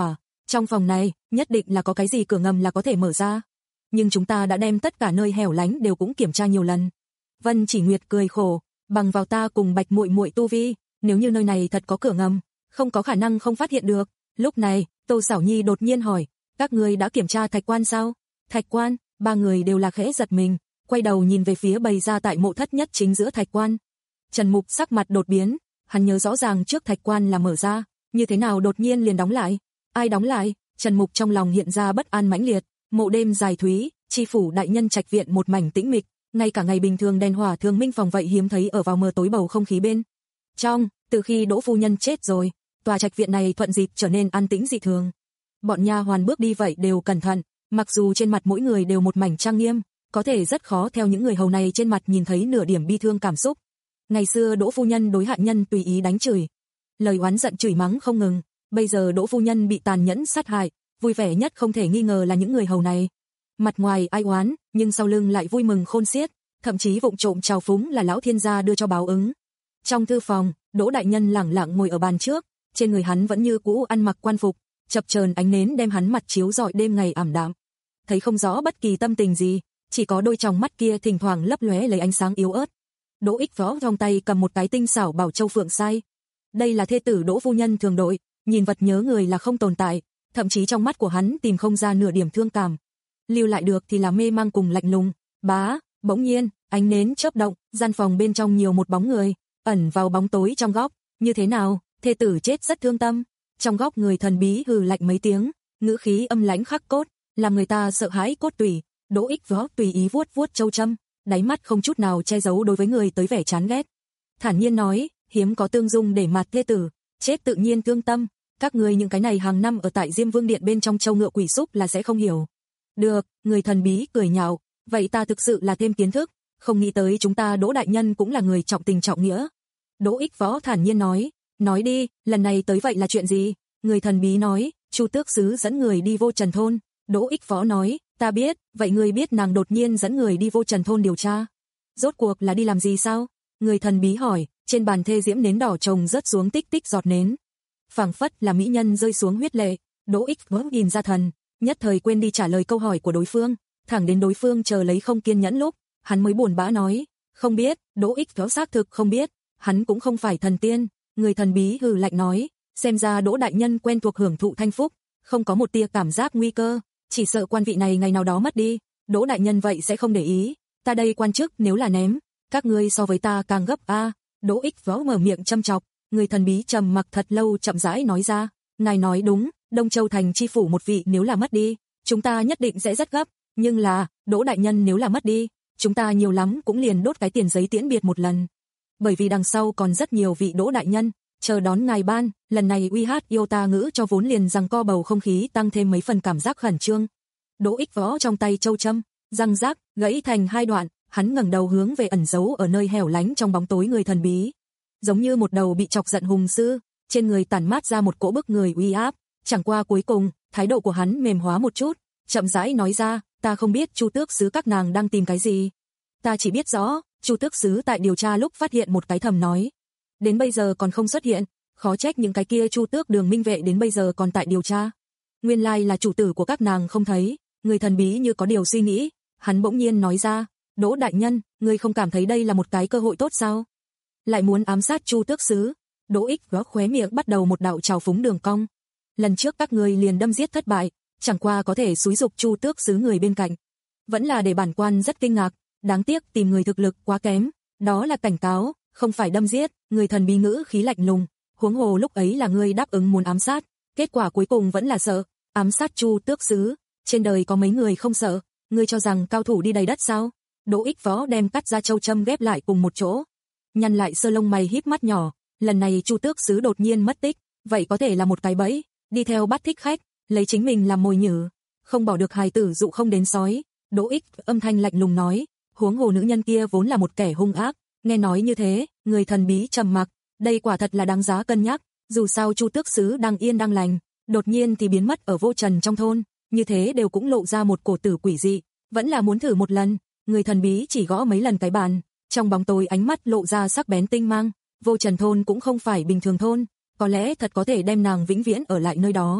[SPEAKER 2] Trong phòng này, nhất định là có cái gì cửa ngầm là có thể mở ra. Nhưng chúng ta đã đem tất cả nơi hẻo lánh đều cũng kiểm tra nhiều lần. Vân Chỉ Nguyệt cười khổ, bằng vào ta cùng Bạch muội muội tu vi, nếu như nơi này thật có cửa ngầm, không có khả năng không phát hiện được. Lúc này, Tô Sảo Nhi đột nhiên hỏi, các ngươi đã kiểm tra thạch quan sao? Thạch quan, ba người đều là khẽ giật mình, quay đầu nhìn về phía bày ra tại mộ thất nhất chính giữa thạch quan. Trần Mục sắc mặt đột biến, hắn nhớ rõ ràng trước thạch quan là mở ra, như thế nào đột nhiên liền đóng lại? Ai đóng lại? Trần Mục trong lòng hiện ra bất an mãnh liệt, mộ đêm dài thúy, chi phủ đại nhân trạch viện một mảnh tĩnh mịch, ngay cả ngày bình thường đèn hỏa thường minh phòng vậy hiếm thấy ở vào mờ tối bầu không khí bên trong, từ khi Đỗ phu nhân chết rồi, tòa trạch viện này thuận dịp trở nên an tĩnh dị thường. Bọn nha hoàn bước đi vậy đều cẩn thận, mặc dù trên mặt mỗi người đều một mảnh trang nghiêm, có thể rất khó theo những người hầu này trên mặt nhìn thấy nửa điểm bi thương cảm xúc. Ngày xưa Đỗ phu nhân đối hạ nhân tùy ý đánh chửi, lời oán giận chửi mắng không ngừng, bây giờ Đỗ phu nhân bị tàn nhẫn sát hại, vui vẻ nhất không thể nghi ngờ là những người hầu này. Mặt ngoài ai oán, nhưng sau lưng lại vui mừng khôn xiết, thậm chí vụng trộm trào phúng là lão thiên gia đưa cho báo ứng. Trong thư phòng, Đỗ đại nhân lẳng lặng ngồi ở bàn trước, trên người hắn vẫn như cũ ăn mặc quan phục, chập chờn ánh nến đem hắn mặt chiếu rọi đêm ngày ảm đạm. Thấy không rõ bất kỳ tâm tình gì, chỉ có đôi tròng mắt kia thỉnh thoảng lấp lóe lấy ánh sáng yếu ớt. Đỗ Ích Võ trong tay cầm một cái tinh xảo bảo châu phượng sai. Đây là thê tử Đỗ phu nhân thường đội, nhìn vật nhớ người là không tồn tại, thậm chí trong mắt của hắn tìm không ra nửa điểm thương cảm. Lưu lại được thì là mê mang cùng lạnh lùng. Bá, bỗng nhiên, ánh nến chớp động, gian phòng bên trong nhiều một bóng người, ẩn vào bóng tối trong góc. Như thế nào, thê tử chết rất thương tâm. Trong góc người thần bí hừ lạnh mấy tiếng, ngữ khí âm lãnh khắc cốt, làm người ta sợ hãi cốt tủy. Đỗ Ích Võ tùy ý vuốt vuốt châu châm, đáy mắt không chút nào che giấu đối với người tới vẻ chán ghét. Thản nhiên nói, hiếm có tương dung để mặt thê tử, chết tự nhiên thương tâm, các ngươi những cái này hàng năm ở tại Diêm Vương điện bên trong châu ngựa quỷ xúc là sẽ không hiểu. Được, người thần bí cười nhạo, vậy ta thực sự là thêm kiến thức, không nghĩ tới chúng ta Đỗ đại nhân cũng là người trọng tình trọng nghĩa. Đỗ Ích Võ thản nhiên nói, nói đi, lần này tới vậy là chuyện gì? Người thần bí nói, Chu Tước sứ dẫn người đi Vô Trần thôn. Đỗ Ích Võ nói, ta biết, vậy ngươi biết nàng đột nhiên dẫn người đi Vô Trần thôn điều tra, rốt cuộc là đi làm gì sao? Người thần bí hỏi, trên bàn thê diễm nến đỏ trồng rớt xuống tích tích giọt nến, phảng phất là mỹ nhân rơi xuống huyết lệ. Đỗ Ích Võ nhìn ra thần, nhất thời quên đi trả lời câu hỏi của đối phương, thẳng đến đối phương chờ lấy không kiên nhẫn lúc, hắn mới buồn bã nói, không biết. Đỗ Ích Võ xác thực không biết, hắn cũng không phải thần tiên. Người thần bí hừ lạnh nói, xem ra Đỗ đại nhân quen thuộc hưởng thụ thanh phúc, không có một tia cảm giác nguy cơ, chỉ sợ quan vị này ngày nào đó mất đi, Đỗ đại nhân vậy sẽ không để ý, ta đây quan chức nếu là ném, các ngươi so với ta càng gấp a. Đỗ Ích Võ mở miệng châm chọc, người thần bí trầm mặc thật lâu chậm rãi nói ra, ngài nói đúng, Đông Châu thành chi phủ một vị nếu là mất đi, chúng ta nhất định sẽ rất gấp, nhưng là, Đỗ đại nhân nếu là mất đi, chúng ta nhiều lắm cũng liền đốt cái tiền giấy tiễn biệt một lần. Bởi vì đằng sau còn rất nhiều vị Đỗ đại nhân chờ đón ngài ban, lần này uy hát yêu ta ngữ cho vốn liền rằng co bầu không khí tăng thêm mấy phần cảm giác khẩn trương. Đỗ Ích Võ trong tay châu châm, răng rác, gãy thành hai đoạn, hắn ngẩng đầu hướng về ẩn giấu ở nơi hẻo lánh trong bóng tối người thần bí. Giống như một đầu bị chọc giận hùng sư, trên người tản mát ra một cỗ bức người uy áp, chẳng qua cuối cùng, thái độ của hắn mềm hóa một chút, chậm rãi nói ra, ta không biết Chu Tước sứ các nàng đang tìm cái gì. Ta chỉ biết rõ, Chu Tước sứ tại điều tra lúc phát hiện một cái thầm nói, đến bây giờ còn không xuất hiện, khó trách những cái kia Chu Tước đường minh vệ đến bây giờ còn tại điều tra. Nguyên lai là chủ tử của các nàng không thấy. Người thần bí như có điều suy nghĩ, hắn bỗng nhiên nói ra, Đỗ đại nhân, ngươi không cảm thấy đây là một cái cơ hội tốt sao? Lại muốn ám sát Chu Tước sứ. Đỗ Ích Võ khóe miệng bắt đầu một đạo trào phúng đường cong. Lần trước các ngươi liền đâm giết thất bại, chẳng qua có thể xúi dục Chu Tước sứ người bên cạnh, vẫn là để bản quan rất kinh ngạc, đáng tiếc tìm người thực lực quá kém, đó là cảnh cáo, không phải đâm giết. Người thần bí ngữ khí lạnh lùng, huống hồ lúc ấy là ngươi đáp ứng muốn ám sát, kết quả cuối cùng vẫn là sợ, ám sát Chu Tước sứ, trên đời có mấy người không sợ, ngươi cho rằng cao thủ đi đầy đất sao? Đỗ Ích Võ đem cắt ra châu châm ghép lại cùng một chỗ, nhăn lại sơ lông mày híp mắt nhỏ, lần này Chu Tước sứ đột nhiên mất tích, vậy có thể là một cái bẫy, đi theo bắt thích khách, lấy chính mình làm mồi nhử, không bỏ được hài tử dụ không đến sói. Đỗ Ích âm thanh lạnh lùng nói, huống hồ nữ nhân kia vốn là một kẻ hung ác. Nghe nói như thế, người thần bí trầm mặc, đây quả thật là đáng giá cân nhắc, dù sao Chu Tước sứ đang yên đang lành, đột nhiên thì biến mất ở Vô Trần trong thôn, như thế đều cũng lộ ra một cổ tử quỷ dị, vẫn là muốn thử một lần. Người thần bí chỉ gõ mấy lần cái bàn, trong bóng tối ánh mắt lộ ra sắc bén tinh mang, Vô Trần thôn cũng không phải bình thường thôn, có lẽ thật có thể đem nàng vĩnh viễn ở lại nơi đó.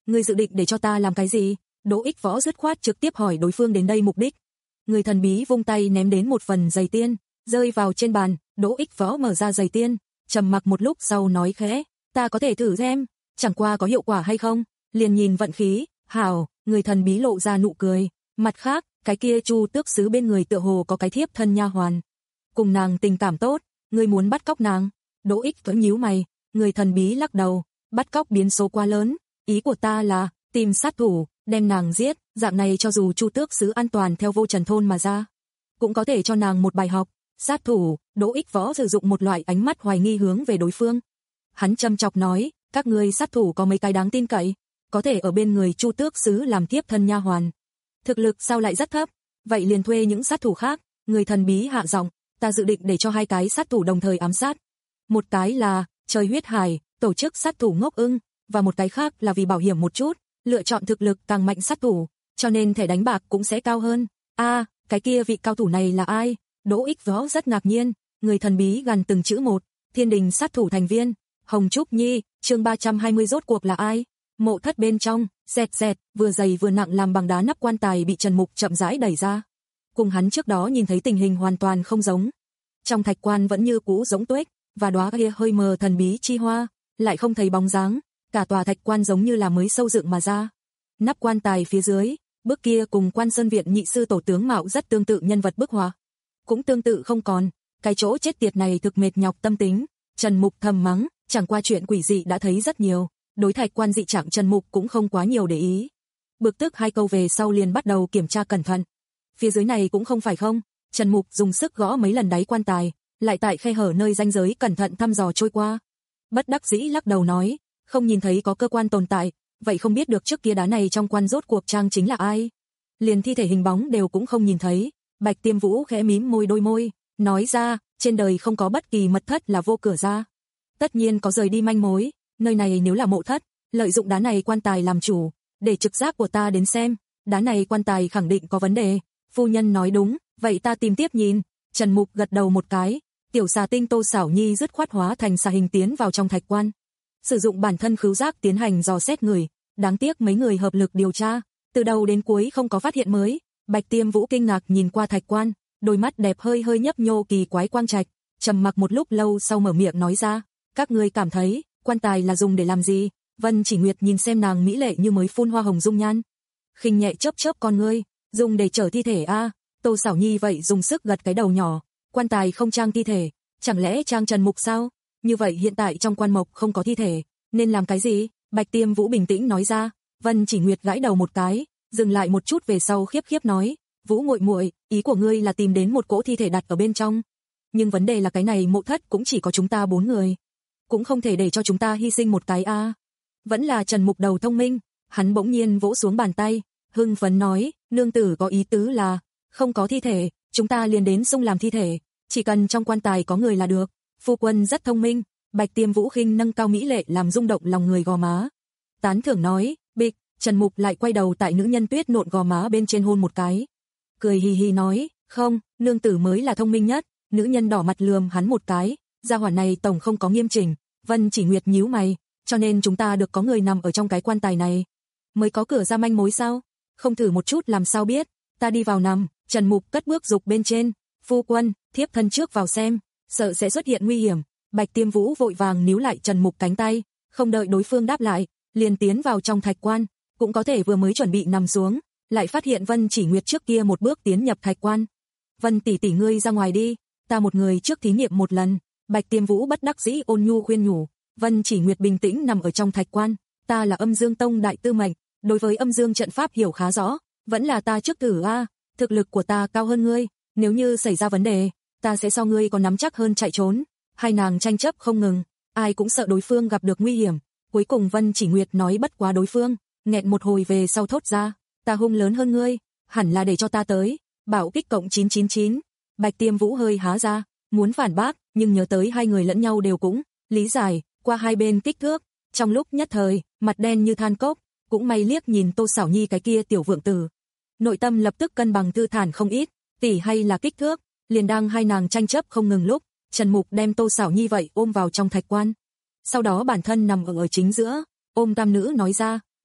[SPEAKER 2] ngươi dự định để cho ta làm cái gì? Đỗ Ích Võ dứt khoát trực tiếp hỏi đối phương đến đây mục đích. Người thần bí vung tay ném đến một phần giày tiên, rơi vào trên bàn, Đỗ Ích Võ mở ra giày tiên, trầm mặc một lúc sau nói khẽ, ta có thể thử xem, chẳng qua có hiệu quả hay không, liền nhìn vận khí. Hảo, người thần bí lộ ra nụ cười, mặt khác, cái kia Chu tước sứ bên người tựa hồ có cái thiếp thân nha hoàn, cùng nàng tình cảm tốt, ngươi muốn bắt cóc nàng? Đỗ Ích Võ nhíu mày, người thần bí lắc đầu, bắt cóc biến số quá lớn, ý của ta là tìm sát thủ, đem nàng giết, dạng này cho dù Chu tước sứ an toàn theo Vô Trần thôn mà ra, cũng có thể cho nàng một bài học. Sát thủ? Đỗ Ích Võ sử dụng một loại ánh mắt hoài nghi hướng về đối phương. Hắn châm chọc nói, các ngươi sát thủ có mấy cái đáng tin cậy, có thể ở bên người Chu tước sứ làm tiếp thân nha hoàn. Thực lực sao lại rất thấp, vậy liền thuê những sát thủ khác. Người thần bí hạ giọng, ta dự định để cho hai cái sát thủ đồng thời ám sát. Một cái là Trời Huyết Hải, tổ chức sát thủ Ngốc Ưng, và một cái khác là vì bảo hiểm một chút, lựa chọn thực lực càng mạnh sát thủ, cho nên thẻ đánh bạc cũng sẽ cao hơn. A, à, cái kia vị cao thủ này là ai? Đỗ Ích Võ rất ngạc nhiên, người thần bí gằn từng chữ một, Thiên Đình sát thủ thành viên, Hồng Trúc Nhi, chương ba trăm hai mươi rốt cuộc là ai? Mộ thất bên trong, xẹt xẹt, vừa dày vừa nặng làm bằng đá nắp quan tài bị Trần Mục chậm rãi đẩy ra. Cùng hắn trước đó nhìn thấy tình hình hoàn toàn không giống. Trong thạch quan vẫn như cũ giống tuếch, và đóa kia hơi mờ thần bí chi hoa, lại không thấy bóng dáng, cả tòa thạch quan giống như là mới sâu dựng mà ra. Nắp quan tài phía dưới, bước kia cùng Quan Sơn Viện nhị sư tổ tướng mạo rất tương tự nhân vật bức họa, cũng tương tự không còn, cái chỗ chết tiệt này thực mệt nhọc tâm tính. Trần Mục thầm mắng, chẳng qua chuyện quỷ dị đã thấy rất nhiều, đối thạch quan dị trạng Trần Mục cũng không quá nhiều để ý. Bực tức hai câu về sau liền bắt đầu kiểm tra cẩn thận. Phía dưới này cũng không phải không, Trần Mục dùng sức gõ mấy lần đáy quan tài, lại tại khe hở nơi ranh giới cẩn thận thăm dò trôi qua. Bất đắc dĩ lắc đầu nói, không nhìn thấy có cơ quan tồn tại, vậy không biết được trước kia đá này trong quan rốt cuộc trang chính là ai. Liền thi thể hình bóng đều cũng không nhìn thấy. Bạch Tiêm Vũ khẽ mím môi đôi môi, nói ra, trên đời không có bất kỳ mật thất là vô cửa ra. Tất nhiên có rời đi manh mối, nơi này nếu là mộ thất, lợi dụng đá này quan tài làm chủ, để trực giác của ta đến xem, đá này quan tài khẳng định có vấn đề. Phu nhân nói đúng, vậy ta tìm tiếp nhìn. Trần Mục gật đầu một cái, tiểu xà tinh Tô Xảo Nhi dứt khoát hóa thành xà hình tiến vào trong thạch quan, sử dụng bản thân khứu giác tiến hành dò xét người. Đáng tiếc mấy người hợp lực điều tra, từ đầu đến cuối không có phát hiện mới. Bạch Tiêm Vũ kinh ngạc nhìn qua thạch quan, đôi mắt đẹp hơi hơi nhấp nhô kỳ quái quang trạch, trầm mặc một lúc lâu sau mở miệng nói ra, các ngươi cảm thấy quan tài là dùng để làm gì? Vân Chỉ Nguyệt nhìn xem nàng mỹ lệ như mới phun hoa hồng dung nhan, khinh nhẹ chớp chớp con ngươi, dùng để chở thi thể a? À? Tô Xảo Nhi vậy dùng sức gật cái đầu nhỏ, quan tài không trang thi thể, chẳng lẽ trang Trần Mục sao? Như vậy hiện tại trong quan mộc không có thi thể, nên làm cái gì? Bạch Tiêm Vũ bình tĩnh nói ra. Vân Chỉ Nguyệt gãi đầu một cái, dừng lại một chút về sau khiếp khiếp nói, Vũ muội muội, ý của ngươi là tìm đến một cỗ thi thể đặt ở bên trong. Nhưng vấn đề là cái này mộ thất cũng chỉ có chúng ta bốn người, cũng không thể để cho chúng ta hy sinh một cái a. À. Vẫn là Trần Mục đầu thông minh, hắn bỗng nhiên vỗ xuống bàn tay, hưng phấn nói, nương tử có ý tứ là, không có thi thể, chúng ta liền đến xung làm thi thể, chỉ cần trong quan tài có người là được. Phu quân rất thông minh. Bạch Tiêm Vũ khinh nâng cao mỹ lệ làm rung động lòng người gò má, tán thưởng nói, bịch. Trần Mục lại quay đầu tại nữ nhân tuyết nộn gò má bên trên hôn một cái, cười hì hì nói, không, nương tử mới là thông minh nhất. Nữ nhân đỏ mặt lườm hắn một cái, gia hỏa này tổng không có nghiêm chỉnh. Vân Chỉ Nguyệt nhíu mày, cho nên chúng ta được có người nằm ở trong cái quan tài này, mới có cửa ra manh mối sao? Không thử một chút làm sao biết? Ta đi vào nằm. Trần Mục cất bước dục bên trên, phu quân, thiếp thân trước vào xem, sợ sẽ xuất hiện nguy hiểm. Bạch Tiêm Vũ vội vàng níu lại Trần Mục cánh tay, không đợi đối phương đáp lại, liền tiến vào trong thạch quan. Cũng có thể vừa mới chuẩn bị nằm xuống, lại phát hiện Vân Chỉ Nguyệt trước kia một bước tiến nhập thạch quan. Vân tỷ tỷ ngươi ra ngoài đi, ta một người trước thí nghiệm một lần. Bạch Tiêm Vũ bất đắc dĩ ôn nhu khuyên nhủ. Vân Chỉ Nguyệt bình tĩnh nằm ở trong thạch quan, ta là Âm Dương Tông đại tư mệnh, đối với âm dương trận pháp hiểu khá rõ, vẫn là ta trước thử a, thực lực của ta cao hơn ngươi, nếu như xảy ra vấn đề, ta sẽ so ngươi có nắm chắc hơn chạy trốn. Hai nàng tranh chấp không ngừng, ai cũng sợ đối phương gặp được nguy hiểm. Cuối cùng Vân Chỉ Nguyệt nói bất quá đối phương, nghẹn một hồi về sau thốt ra, ta hung lớn hơn ngươi, hẳn là để cho ta tới. Bảo kích cộng chín chín chín. Bạch Tiêm Vũ hơi há ra, muốn phản bác, nhưng nhớ tới hai người lẫn nhau đều cũng lý giải qua hai bên kích thước, trong lúc nhất thời, mặt đen như than cốc, cũng may liếc nhìn Tô Xảo Nhi cái kia tiểu vượng tử, nội tâm lập tức cân bằng thư thản không ít. Tỷ hay là kích thước? Liền đang hai nàng tranh chấp không ngừng lúc, Trần Mục đem Tô Xảo Nhi vậy ôm vào trong thạch quan, sau đó bản thân nằm ở, ở chính giữa, ôm tam nữ nói ra,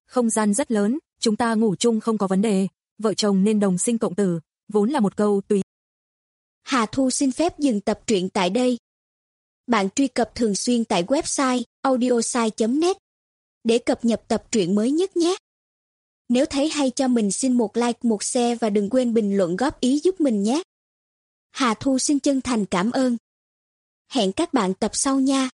[SPEAKER 2] Không gian rất lớn, chúng ta ngủ chung không có vấn đề, vợ chồng nên đồng sinh cộng tử, vốn là một câu tùy.
[SPEAKER 3] Hà Thu xin phép dừng tập truyện tại đây. Bạn truy cập thường xuyên tại website audiosai chấm net để cập nhật tập truyện mới nhất nhé. Nếu thấy hay cho mình xin một like, một share và đừng quên bình luận góp ý giúp mình nhé. Hà Thu xin chân thành cảm ơn. Hẹn các bạn tập sau nha.